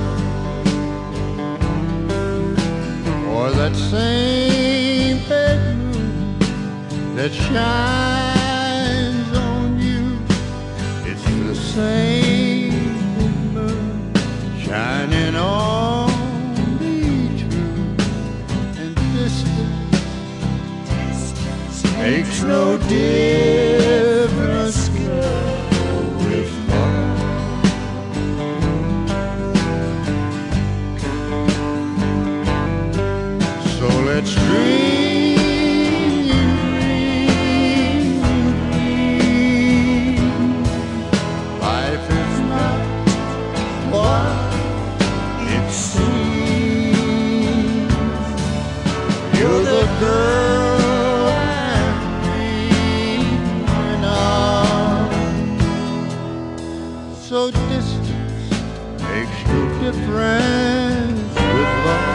Or that same bed that shines on you, it's the same moon shining on me too. And distance, distance makes no difference, girl, with love. So let's dream. Girl I'm dreaming of. So distance makes no difference with love.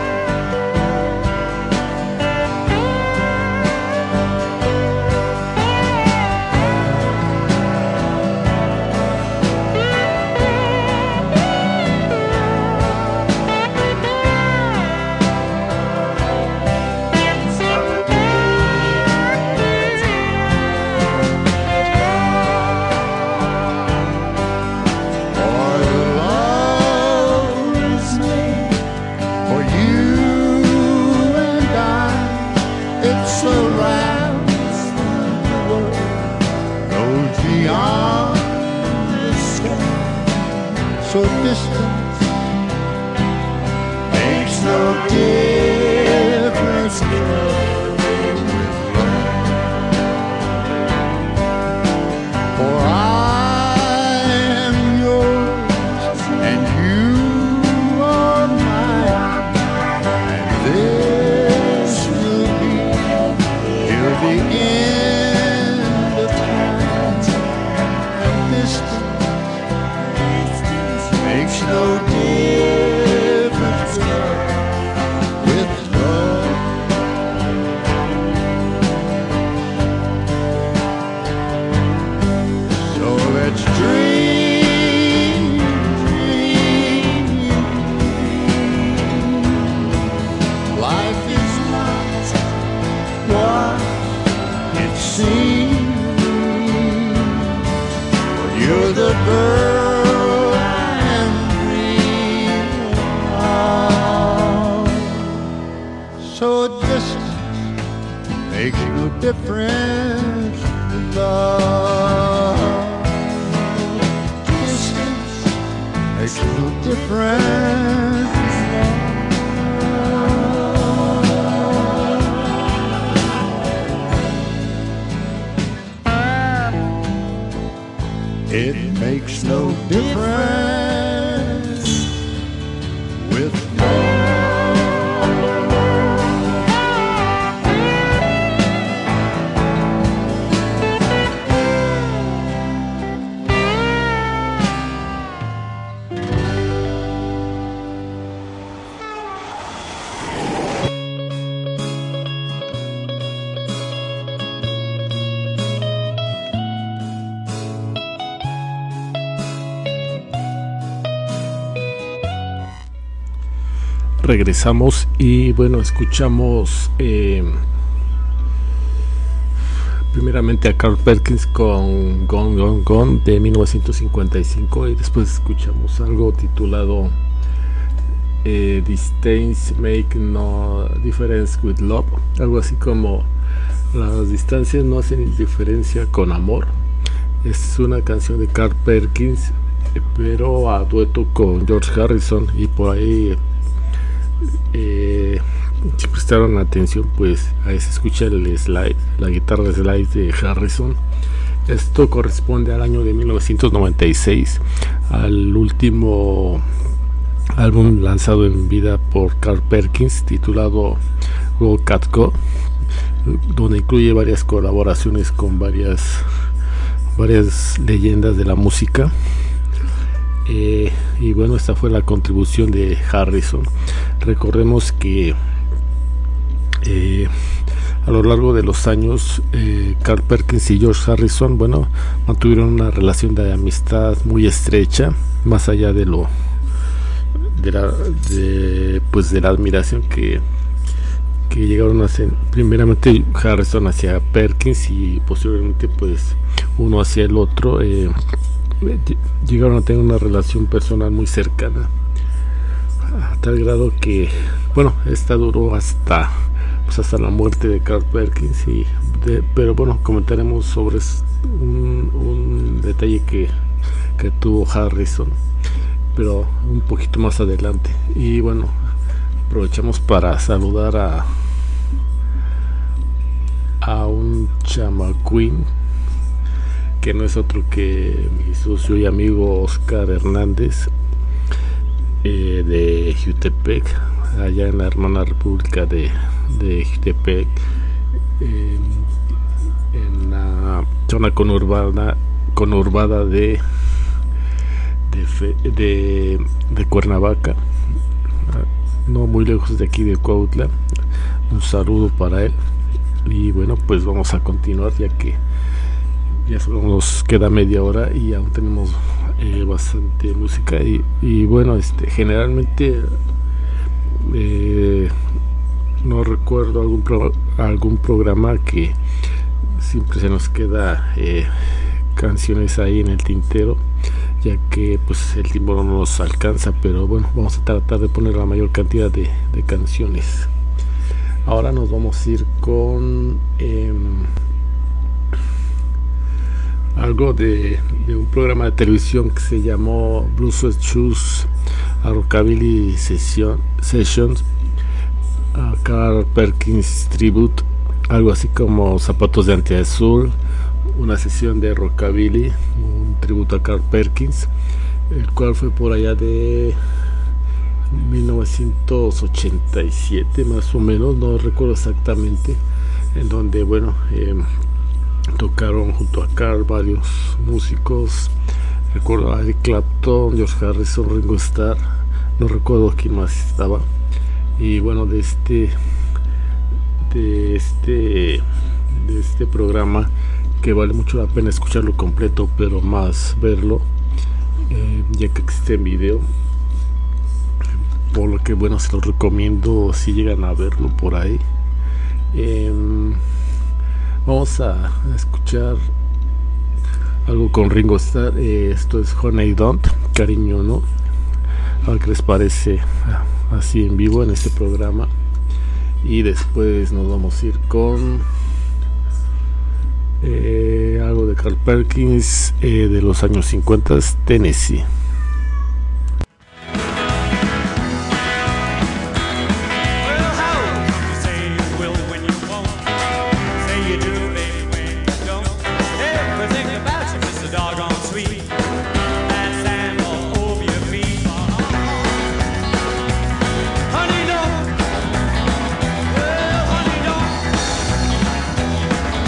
So distance makes no difference, girl, with love. For I am yours and you are mine, and this will be till the end of time. And distance makes no difference with love. So let's dream, dream, dream. Life is not what it seems. You're the girl makes no difference with love. Distance makes no difference with love. It makes no difference with love. Regresamos y bueno, escuchamos eh, primeramente a Carl Perkins con Gone Gone Gone de mil novecientos cincuenta y cinco, y después escuchamos algo titulado eh, Distance Make No Difference with Love, algo así como las distancias no hacen diferencia con amor. Es una canción de Carl Perkins pero a dueto con George Harrison, y por ahí eh, si prestaron atención, pues ahí se escucha el slide, la guitarra slide de Harrison. Esto corresponde al año de mil novecientos noventa y seis, al último álbum lanzado en vida por Carl Perkins, titulado Go Cat Go, donde incluye varias colaboraciones con varias varias leyendas de la música. Eh, y bueno, esta fue la contribución de Harrison. Recordemos que eh, a lo largo de los años, eh, Carl Perkins y George Harrison, bueno, mantuvieron una relación de amistad muy estrecha, más allá de lo de la de, pues de la admiración que que llegaron a hacer, primeramente Harrison hacia Perkins y posteriormente pues uno hacia el otro. Eh, llegaron a tener una relación personal muy cercana, a tal grado que, bueno, esta duró hasta pues hasta la muerte de Carl Perkins. Y de, pero bueno, comentaremos sobre un, un detalle que, que tuvo Harrison, pero un poquito más adelante. Y bueno, aprovechamos para saludar a a un chamacuín que no es otro que mi socio y amigo Oscar Hernández, eh, de Jutepec, allá en la hermana república de, de Jutepec, eh, en la zona conurbada conurbada de de, Fe, de de Cuernavaca, no muy lejos de aquí de Cuautla. Un saludo para él. Y bueno, pues vamos a continuar, ya que ya solo nos queda media hora y aún tenemos eh, bastante música. Y, y bueno, este generalmente eh, no recuerdo algún pro, algún programa que siempre se nos queda eh, canciones ahí en el tintero, ya que pues el tiempo no nos alcanza, pero bueno, vamos a tratar de poner la mayor cantidad de, de canciones. Ahora nos vamos a ir con eh, algo de, de un programa de televisión que se llamó Blue Sweat Shoes, a Rockabilly Session, Sessions, a Carl Perkins Tribute, algo así como Zapatos de Antiazul, una sesión de Rockabilly, un tributo a Carl Perkins, el cual fue por allá de mil novecientos ochenta y siete más o menos, no recuerdo exactamente, en donde bueno eh, tocaron junto a Carl varios músicos. Recuerdo a Eric Clapton, George Harrison, Ringo Starr, no recuerdo quién más estaba. Y bueno, de este de este de este programa, que vale mucho la pena escucharlo completo, pero más verlo, eh, ya que existe en video, por lo que bueno, se los recomiendo si llegan a verlo por ahí. Eh, vamos a, a escuchar algo con Ringo Starr. Eh, esto es Honey Don't, cariño no, a ver qué les parece así en vivo en este programa. Y después nos vamos a ir con eh, algo de Carl Perkins, eh, de los años cincuenta, Tennessee.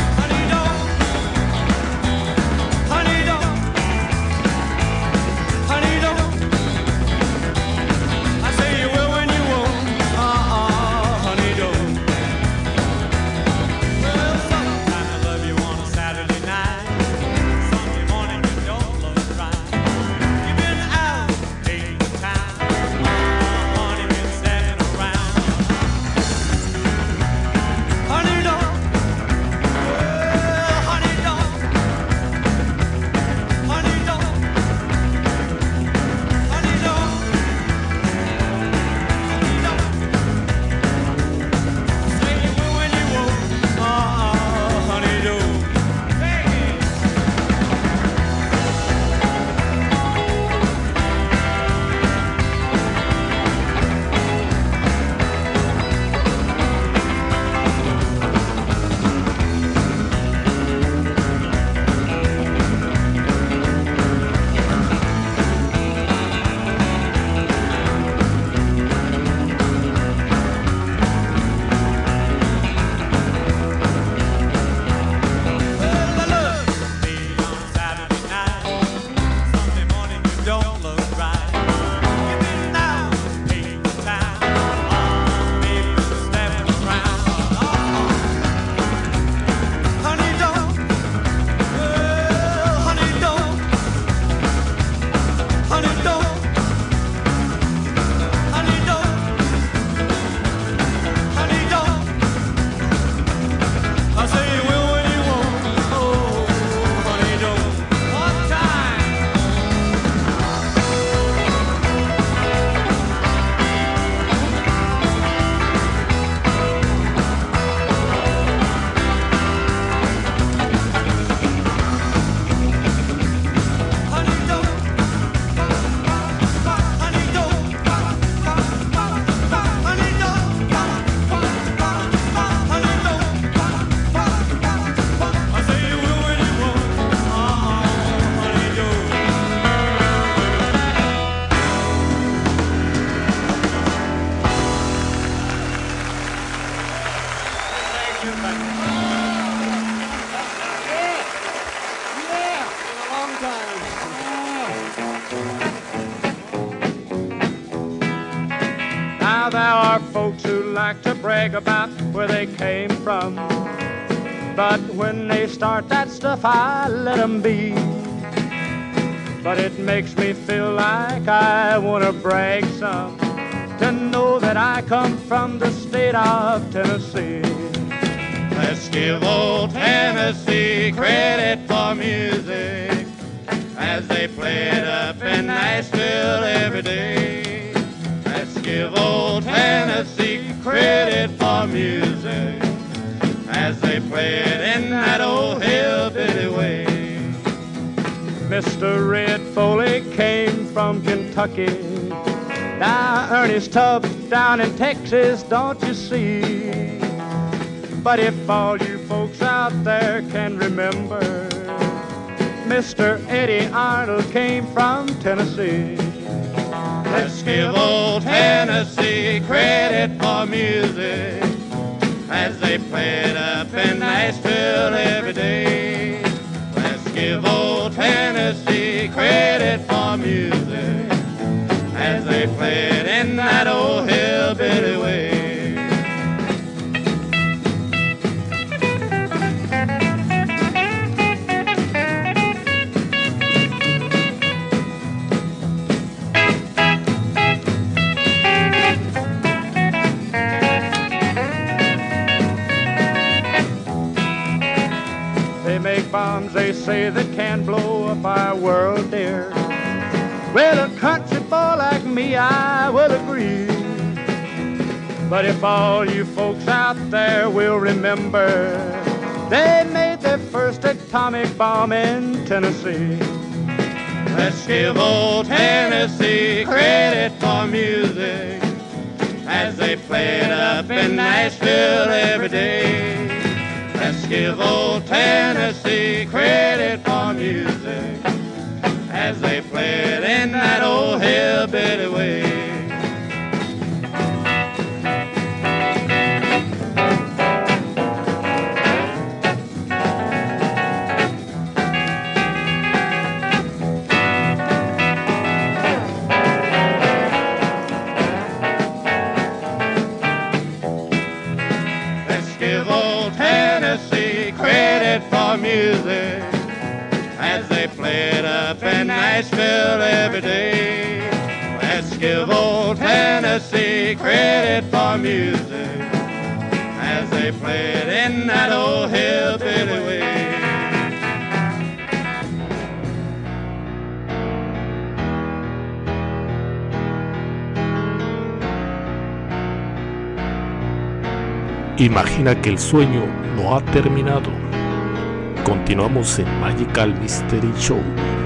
Honey, there are folks who like to brag about where they came from, but when they start that stuff, I let them be. But it makes me feel like I want to brag some, to know that I come from the state of Tennessee. Let's give old Tennessee credit for music, as they play it up in Nashville every day. Let's give old Tennessee credit for music, as they play it in that old hillbilly way. Mister Red Foley came from Kentucky. Now Ernest Tubbs down in Texas, don't you see? But if all you folks out there can remember, Mister Eddie Arnold came from Tennessee. Let's give old Tennessee credit for music, as they play it up in Nashville every day. Let's give old Tennessee credit for music, as they play it in that old hillbilly way. Bombs they say that can blow up our world, dear. Well, a country boy like me, I will agree. But if all you folks out there will remember, they made their first atomic bomb in Tennessee. Let's give old Tennessee credit for music, as they play it up in Nashville every day. Let's give old Tennessee credit for music, as they play it in that old hillbilly way. Let's give old Tennessee credit for music, as they play it up in Nashville every day. Let's give old Tennessee credit for music, as they play it in that old hillbilly way. Imagina que el sueño no ha terminado. Continuamos en Magical Mystery Show.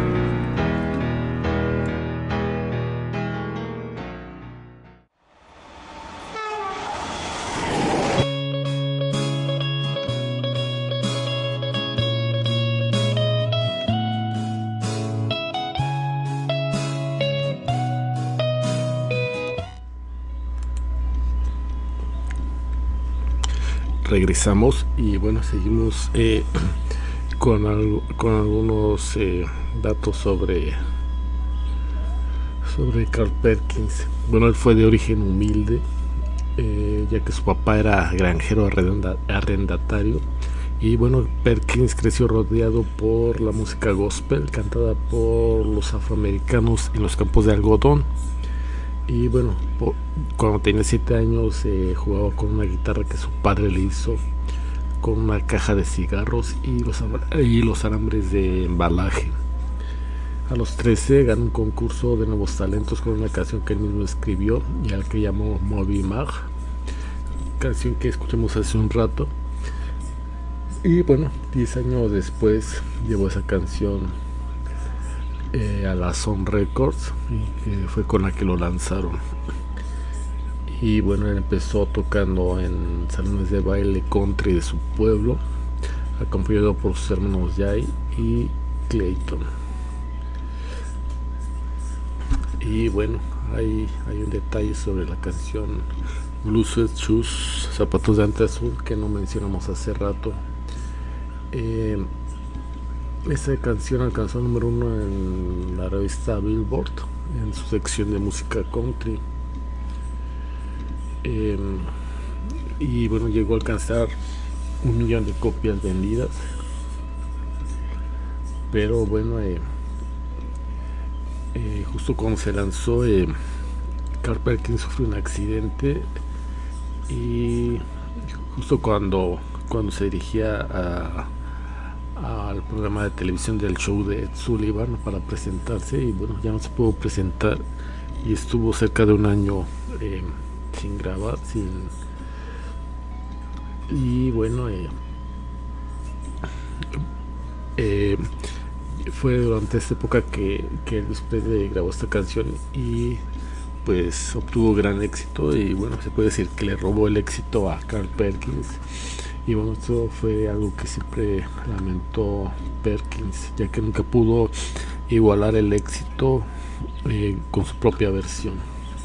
Regresamos y bueno, seguimos eh, con, algo, con algunos eh, datos sobre sobre Carl Perkins. Bueno, él fue de origen humilde, eh, ya que su papá era granjero arrenda, arrendatario, y bueno, Perkins creció rodeado por la música gospel cantada por los afroamericanos en los campos de algodón. Y bueno, por, cuando tenía siete años eh, jugaba con una guitarra que su padre le hizo con una caja de cigarros y los, y los alambres de embalaje. A los trece ganó un concurso de nuevos talentos con una canción que él mismo escribió y al que llamó Moby Mag, canción que escuchamos hace un rato. Y bueno, diez años después llevó esa canción Eh, a la Sun Records, y que fue con la que lo lanzaron. Y bueno, él empezó tocando en salones de baile country de su pueblo, acompañado por sus hermanos Jay y Clayton. Y bueno, hay, hay un detalle sobre la canción Blue Suede Shoes, zapatos de ante azul, que no mencionamos hace rato. eh, Esta canción alcanzó el número uno en la revista Billboard en su sección de música country. eh, y bueno, llegó a alcanzar un millón de copias vendidas, pero bueno, eh, eh, justo cuando se lanzó, eh, Carl Perkins sufrió un accidente y justo cuando cuando se dirigía a al programa de televisión del show de Ed Sullivan para presentarse, y bueno, ya no se pudo presentar y estuvo cerca de un año eh, sin grabar, sin y bueno eh, eh, fue durante esta época que, que Elvis Presley grabó esta canción y pues obtuvo gran éxito, y bueno, se puede decir que le robó el éxito a Carl Perkins. Y bueno, esto fue algo que siempre lamentó Perkins, ya que nunca pudo igualar el éxito eh, con su propia versión.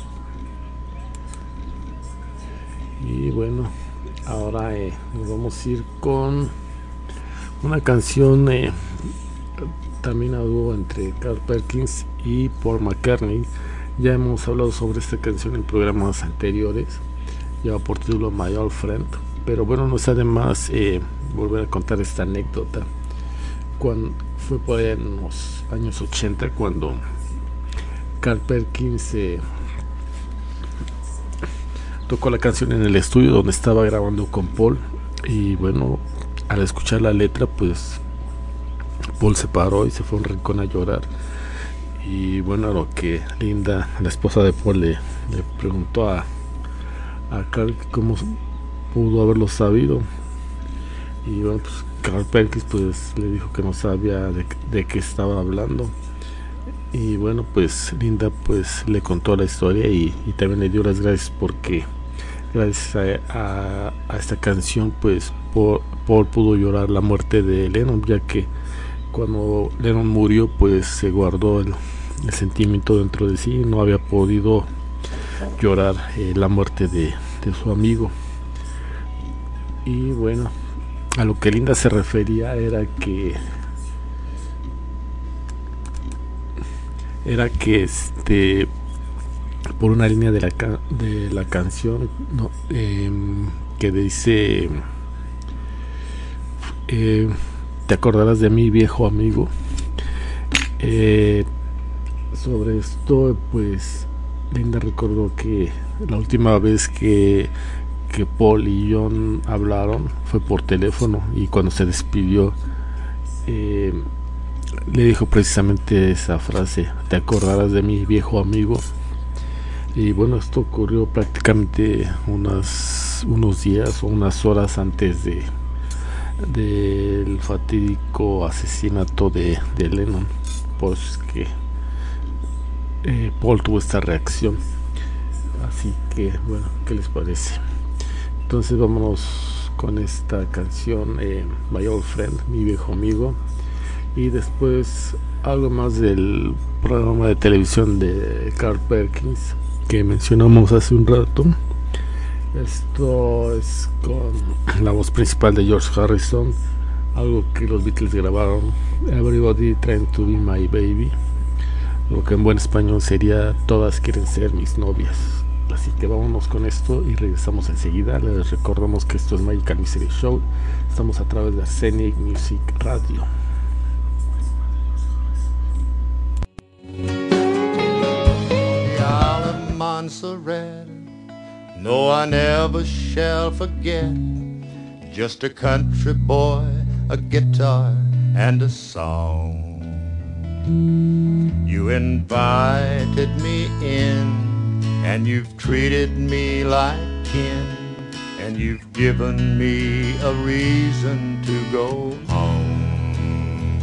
Y bueno, ahora eh, nos vamos a ir con una canción eh, también a dúo entre Carl Perkins y Paul McCartney. Ya hemos hablado sobre esta canción en programas anteriores, lleva por título My Old Friend, pero bueno, no está de más eh, volver a contar esta anécdota. Cuando fue por ahí en los años ochenta cuando Carl Perkins eh, tocó la canción en el estudio donde estaba grabando con Paul, y bueno, al escuchar la letra pues Paul se paró y se fue a un rincón a llorar. Y bueno, a lo que Linda, la esposa de Paul, le, le preguntó a, a Carl cómo pudo haberlo sabido, y bueno, pues Carl Perkins pues le dijo que no sabía de, de qué estaba hablando. Y bueno, pues Linda pues le contó la historia y, y también le dio las gracias porque gracias a, a, a esta canción pues Paul, Paul pudo llorar la muerte de Lennon, ya que cuando Lennon murió pues se guardó el, el sentimiento dentro de sí, no había podido llorar eh, la muerte de, de su amigo. Y bueno, a lo que Linda se refería era que era que este por una línea de la ca de la canción no, eh, que dice eh, te acordarás de mí, viejo amigo. Eh, sobre esto pues Linda recordó que la última vez que que Paul y John hablaron fue por teléfono, y cuando se despidió eh, le dijo precisamente esa frase, te acordarás de mí, viejo amigo. Y bueno, esto ocurrió prácticamente unas, unos días o unas horas antes de del fatídico asesinato de, de Lennon, pues que eh, Paul tuvo esta reacción. Así que bueno, ¿qué les parece? Entonces vámonos con esta canción, eh, My Old Friend, mi viejo amigo, y después algo más del programa de televisión de Carl Perkins que mencionamos hace un rato. Esto es con la voz principal de George Harrison, algo que los Beatles grabaron, Everybody Trying to Be My Baby, lo que en buen español sería Todas quieren ser mis novias. Así que vámonos con esto y regresamos enseguida. Les recordamos que esto es Magical Mystery Show, estamos a través de Arsenic Music Radio. Montserrat, no, I never shall forget. Just a country boy, a guitar and a song. You invited me in, and you've treated me like kin, and you've given me a reason to go home.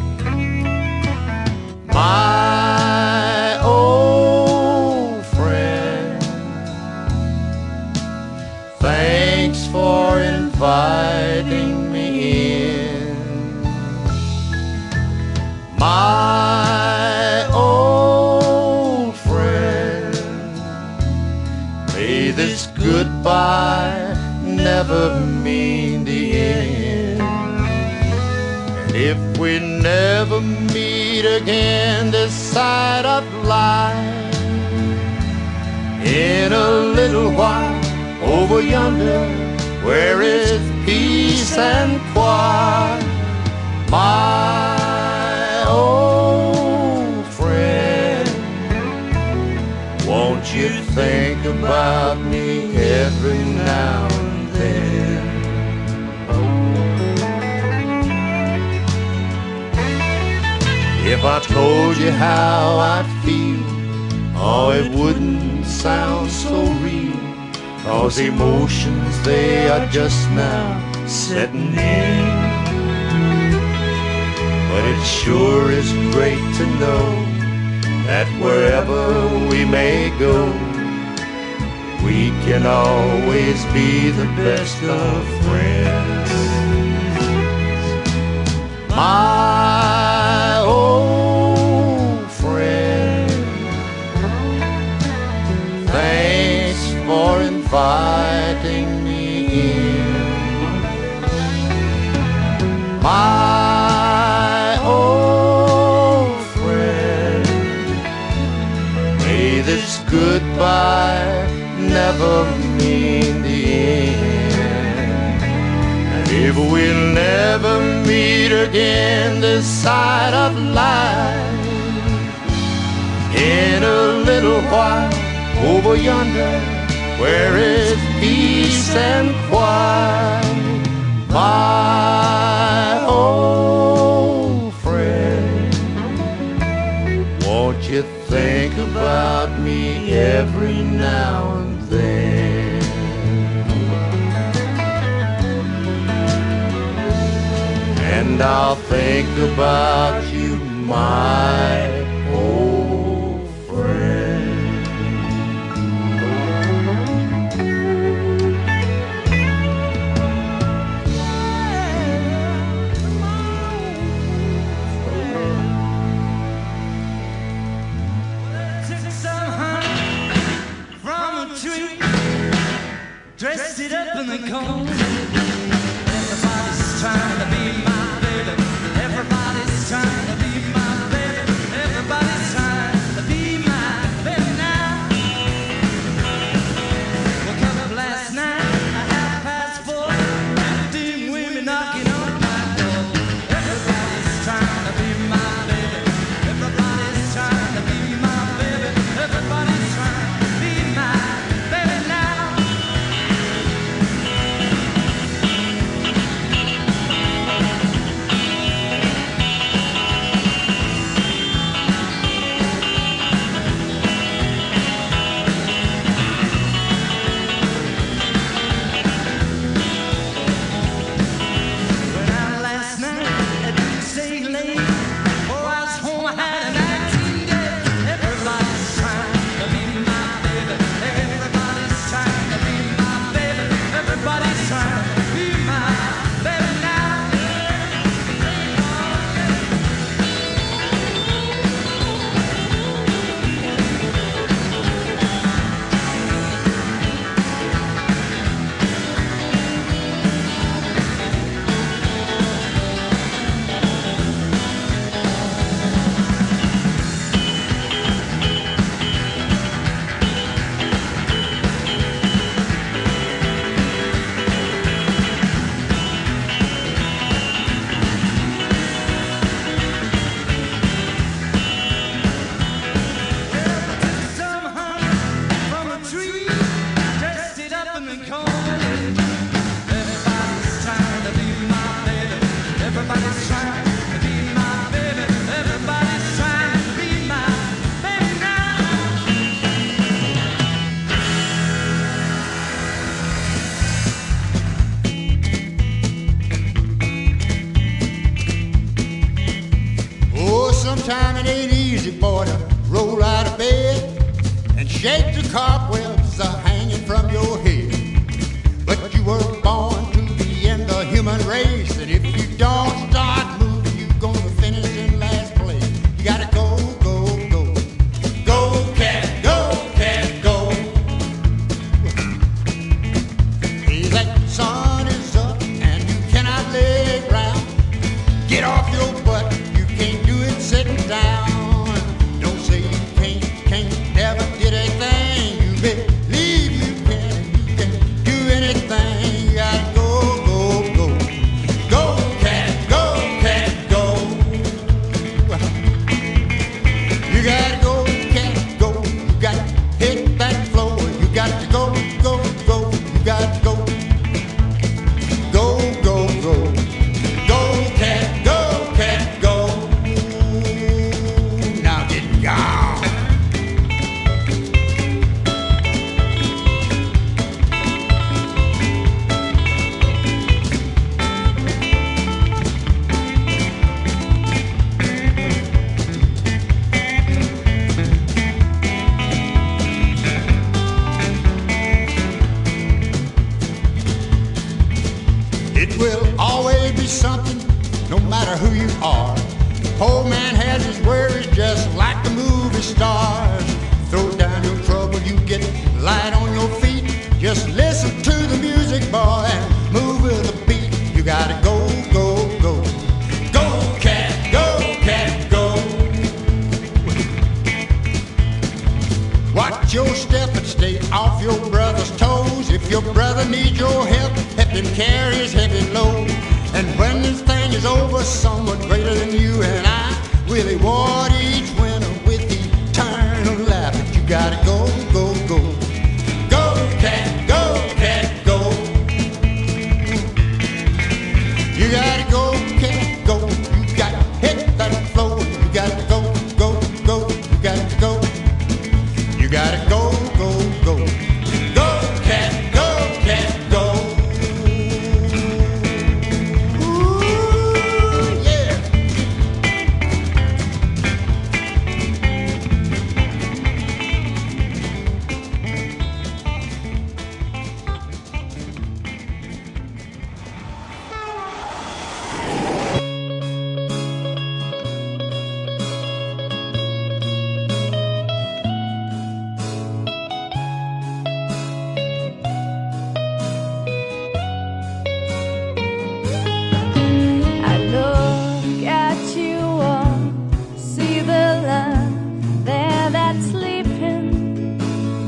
My old friend, thanks for inviting me in. My old friend, may this goodbye never mean the end. And if we never meet again this side of life, in a little while, over yonder, where is peace and quiet. My old friend, won't you think about me every now and then? If I told you how I feel, oh, it wouldn't sound so real, 'cause emotions, they are just now setting in. But it sure is great to know that wherever we may go, we can always be the best of friends. My old friend, thanks for inviting me in. My old friend, may this goodbye never mean the end. And if we'll never meet again this side of life, in a little while over yonder, where is peace and quiet, my old friend, won't you think about me every now and then? And I'll think about you, my old friend. Dressed it up in the cold. Everybody's trying to be my baby. Everybody's trying to be my baby. Everybody's trying to be my baby now. Woke up last night at half past four. Fifteen women knocking on my door. Everybody's trying to be my baby. Everybody's trying to be my baby. Everybody's trying to be my baby now. Sometimes it ain't easy, boy, to roll out of bed and shake the cobwebs uh, hanging from your head. But you were born to be in the human race, and if you don't start moving, you're gonna finish in last place. You gotta go, go, go. Go, cat, go, cat, go. Hey, that sun is up and you cannot lay round. Get off your butt. Sitting down, don't say you can't, can't, never did a thing. You bet something, no matter who you are. Poor man has his worries just like the movie stars. Throw down your trouble, you get light on your feet. Just listen to the music, boy, and move with the beat. You gotta go, go, go. Go, cat, go, cat, go. Watch your step and stay off your brother's toes. If your brother needs your help, help him carry his heavy load. And when this thing is over, someone greater than you and I will reward each winner with eternal life. But you gotta go, go, go. Go, cat, go, cat, go. You gotta go, cat, go. You gotta hit that floor. You gotta go, go, go. You gotta go. You gotta go, go, go. Go, cat, go, cat, go. Ooh, yeah. I look at you all, see the love there that's sleeping.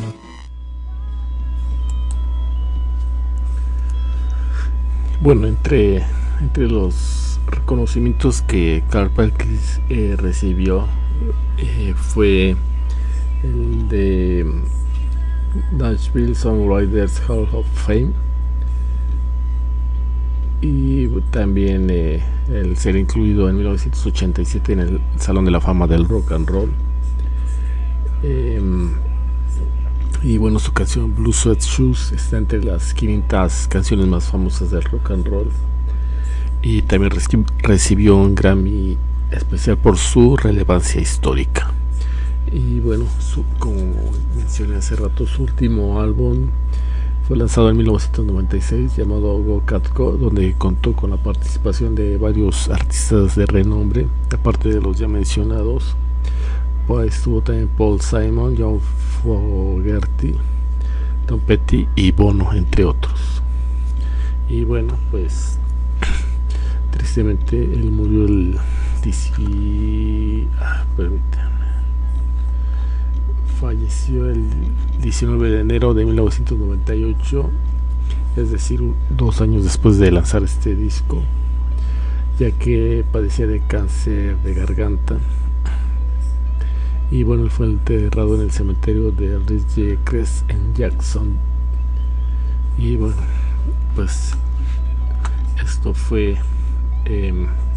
Bueno, entre, entre los reconocimientos que Carl Perkins eh, recibió eh, fue el de Nashville Songwriters Hall of Fame y también eh, el ser incluido en mil novecientos ochenta y siete en el Salón de la Fama del Rock and Roll. Eh, y bueno, su canción Blue Sweat Shoes está entre las quinientas canciones más famosas del rock and roll, y también reci- recibió un Grammy especial por su relevancia histórica. Y bueno, su, como mencioné hace rato, su último álbum fue lanzado en mil novecientos noventa y seis, llamado Go Cat Go, donde contó con la participación de varios artistas de renombre, aparte de los ya mencionados. Pues estuvo también Paul Simon, John Fogerty, Tom Petty y Bono, entre otros. Y bueno, pues tristemente él murió el dieci... ah, permítanme. Falleció el diecinueve de enero de mil novecientos noventa y ocho, es decir, dos años después de lanzar este disco, ya que padecía de cáncer de garganta. Y bueno, él fue enterrado en el cementerio de Ridgecrest en Jackson. Y bueno, pues esto fue eh,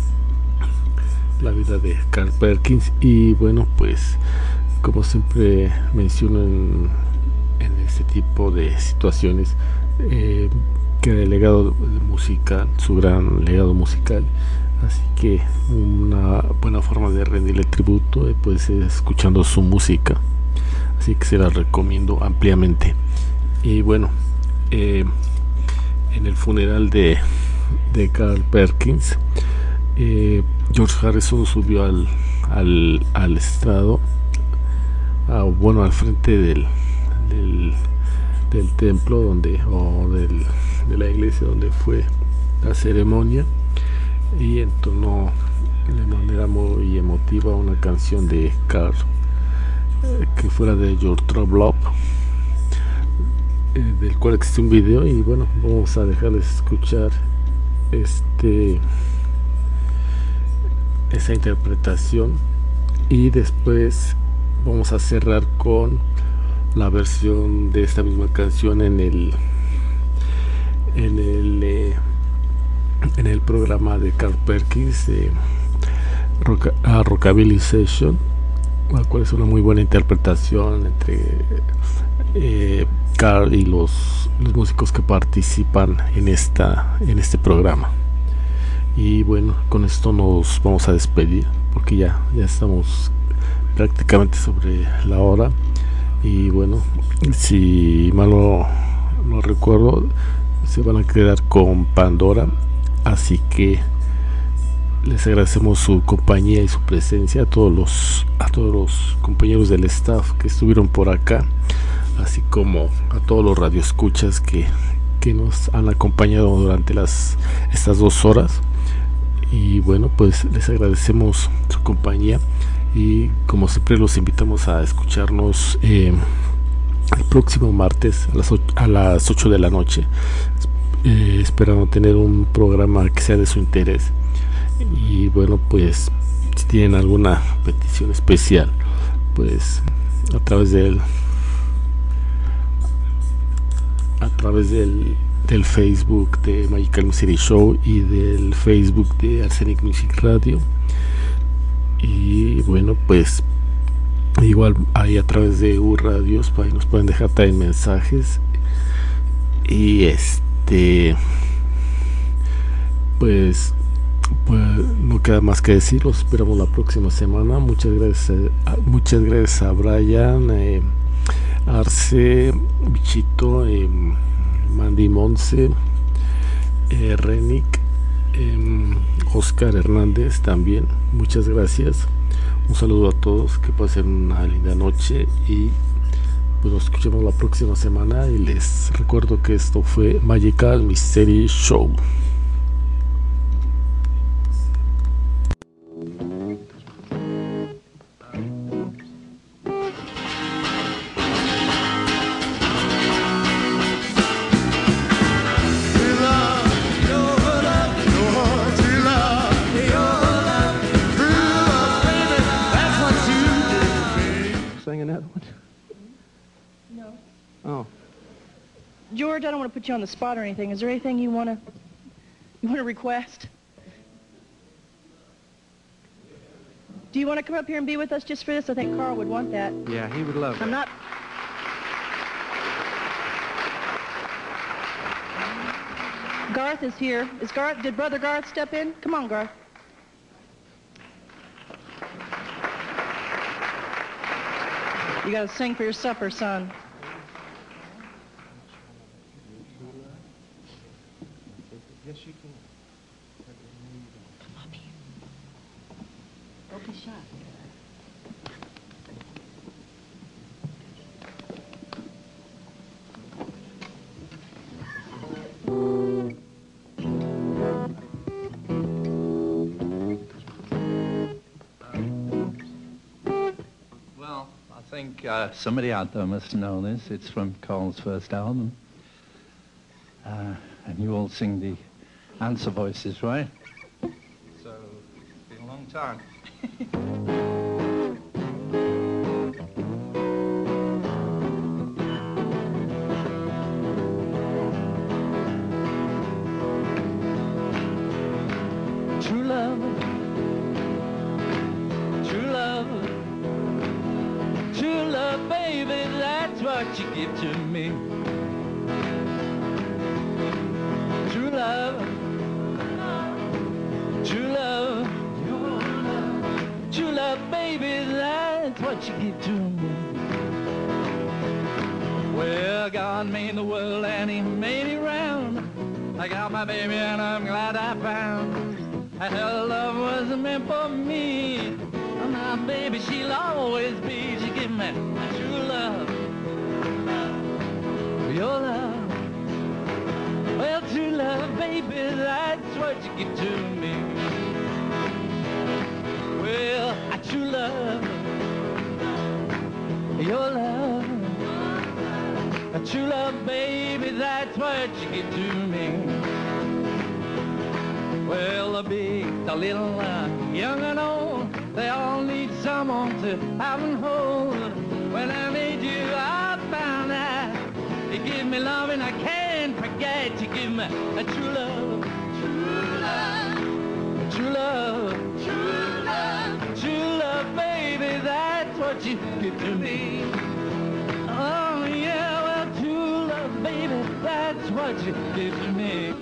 la vida de Carl Perkins. Y bueno, pues como siempre menciono en, en este tipo de situaciones, eh, que el legado musical, su gran legado musical, así que una buena forma de rendirle tributo eh, pues es escuchando su música, así que se la recomiendo ampliamente. Y bueno, eh, en el funeral de, de Carl Perkins, eh, George Harrison subió al, al, al estrado, a, bueno, al frente del, del, del templo donde, o del, de la iglesia donde fue la ceremonia, y entonó de manera muy emotiva una canción de Carl, eh, que fuera de Your Trouble Love, eh, del cual existe un video. Y bueno, vamos a dejarles escuchar este esa interpretación, y después vamos a cerrar con la versión de esta misma canción en el en el eh, en el programa de Carl Perkins, eh, Rock, uh, Rockabilly Session, la cual es una muy buena interpretación entre eh, Carl y los, los músicos que participan en esta en este programa. Y bueno, con esto nos vamos a despedir porque ya, ya estamos prácticamente sobre la hora. Y bueno, si mal no, no recuerdo, se van a quedar con Pandora, así que les agradecemos su compañía y su presencia a todos los a todos los compañeros del staff que estuvieron por acá, así como a todos los radioescuchas que, que nos han acompañado durante las estas dos horas. Y bueno, pues les agradecemos su compañía y como siempre los invitamos a escucharnos eh, el próximo martes a las ocho, a las ocho de la noche, eh, esperando tener un programa que sea de su interés. Y bueno, pues si tienen alguna petición especial, pues a través del a través del del Facebook de Magical Mystery Show y del Facebook de Arsenic Music Radio. Y bueno, pues igual ahí a través de U Radios, ahí nos pueden dejar también mensajes. Y este pues pues no queda más que decir, los esperamos la próxima semana. Muchas gracias a, muchas gracias a Brian, eh, Arce, Bichito, eh, Mandy Monse, eh, Renick, eh, Oscar Hernández también. Muchas gracias. Un saludo a todos, que pasen una linda noche y pues nos escuchamos la próxima semana. Y les recuerdo que esto fue Magical Mystery Show. George, I don't want to put you on the spot or anything. Is there anything you want to you want to request? Do you want to come up here and be with us just for this? I think Carl would want that. Yeah, he would love it. I'm not. Garth is here. Is Garth? Did Brother Garth step in? Come on, Garth. You got to sing for your supper, son. Yes, you can. Come up here. Don't be shy. Well, I think uh, somebody out there must know this. It's from Carl's first album. Uh, and you all sing the answer voices, right? So, it's been a long time. True love, true love, true love, baby, that's what you give to me. True love, true love, true love, baby, that's what you give to me. Well, God made the world and he made it round. I got my baby and I'm glad I found that her love wasn't meant for me. And my baby, she'll always be. She give me true love, your love. Well, true love, baby, that's what you give to me. Well, I true love, your love. A true love, baby, that's what you give to me. Well, the big, the little, uh, young and old, they all need someone to have and hold. When I made you, I found that you give me love and I can't forget. You give me a true love, true love, a true love, true love, true love, baby, that's what you give to me. Oh yeah, well, true love, baby, that's what you give to me.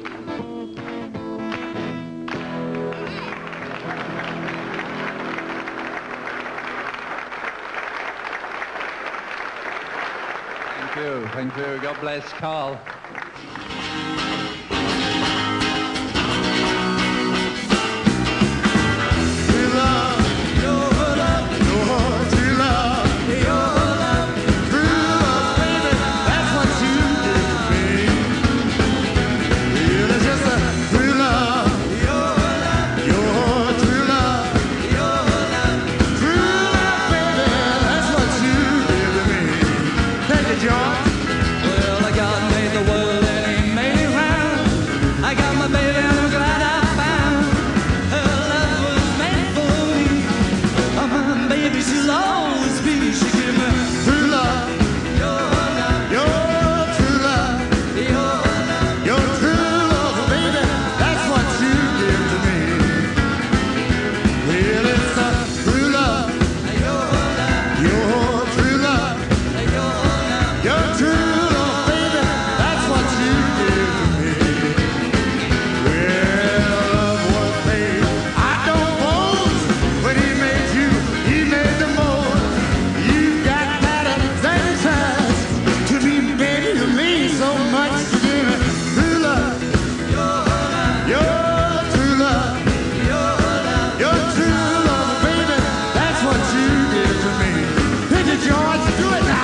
Thank you, thank you. God bless Carl. so much to give me true love. Your true love. Your true love, baby. That's what you did to me. Did you, George? Do it now.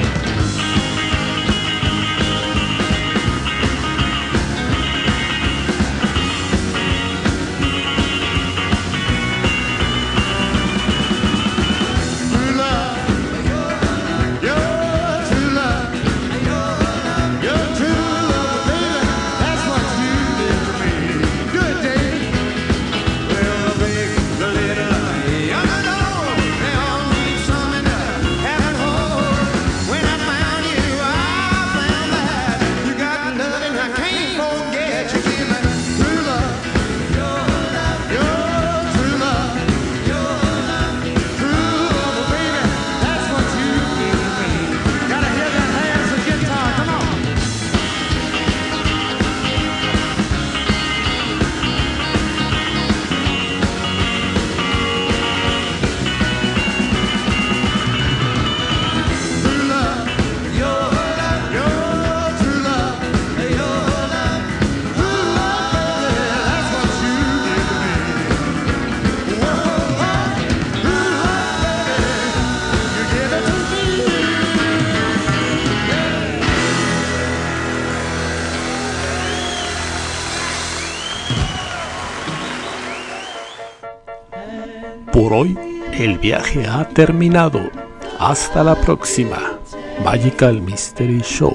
Por hoy, el viaje ha terminado. Hasta la próxima. Magical Mystery Show.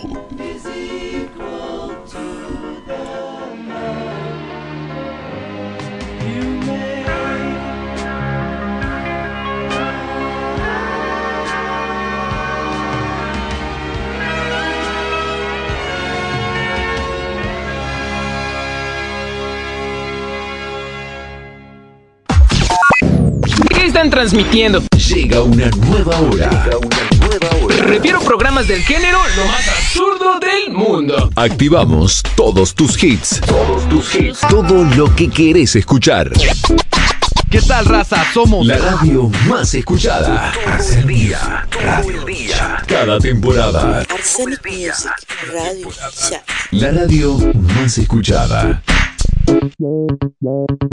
Están transmitiendo. Llega una nueva hora. Llega una nueva hora. Refiero programas del género lo más absurdo del mundo. Activamos todos tus hits. Todos tus hits. Todo lo que querés escuchar. ¿Qué tal, raza? Somos la radio más escuchada. Arsenic Día. Radio Día. Cada temporada. Arsenic Music. Radio. La radio más escuchada.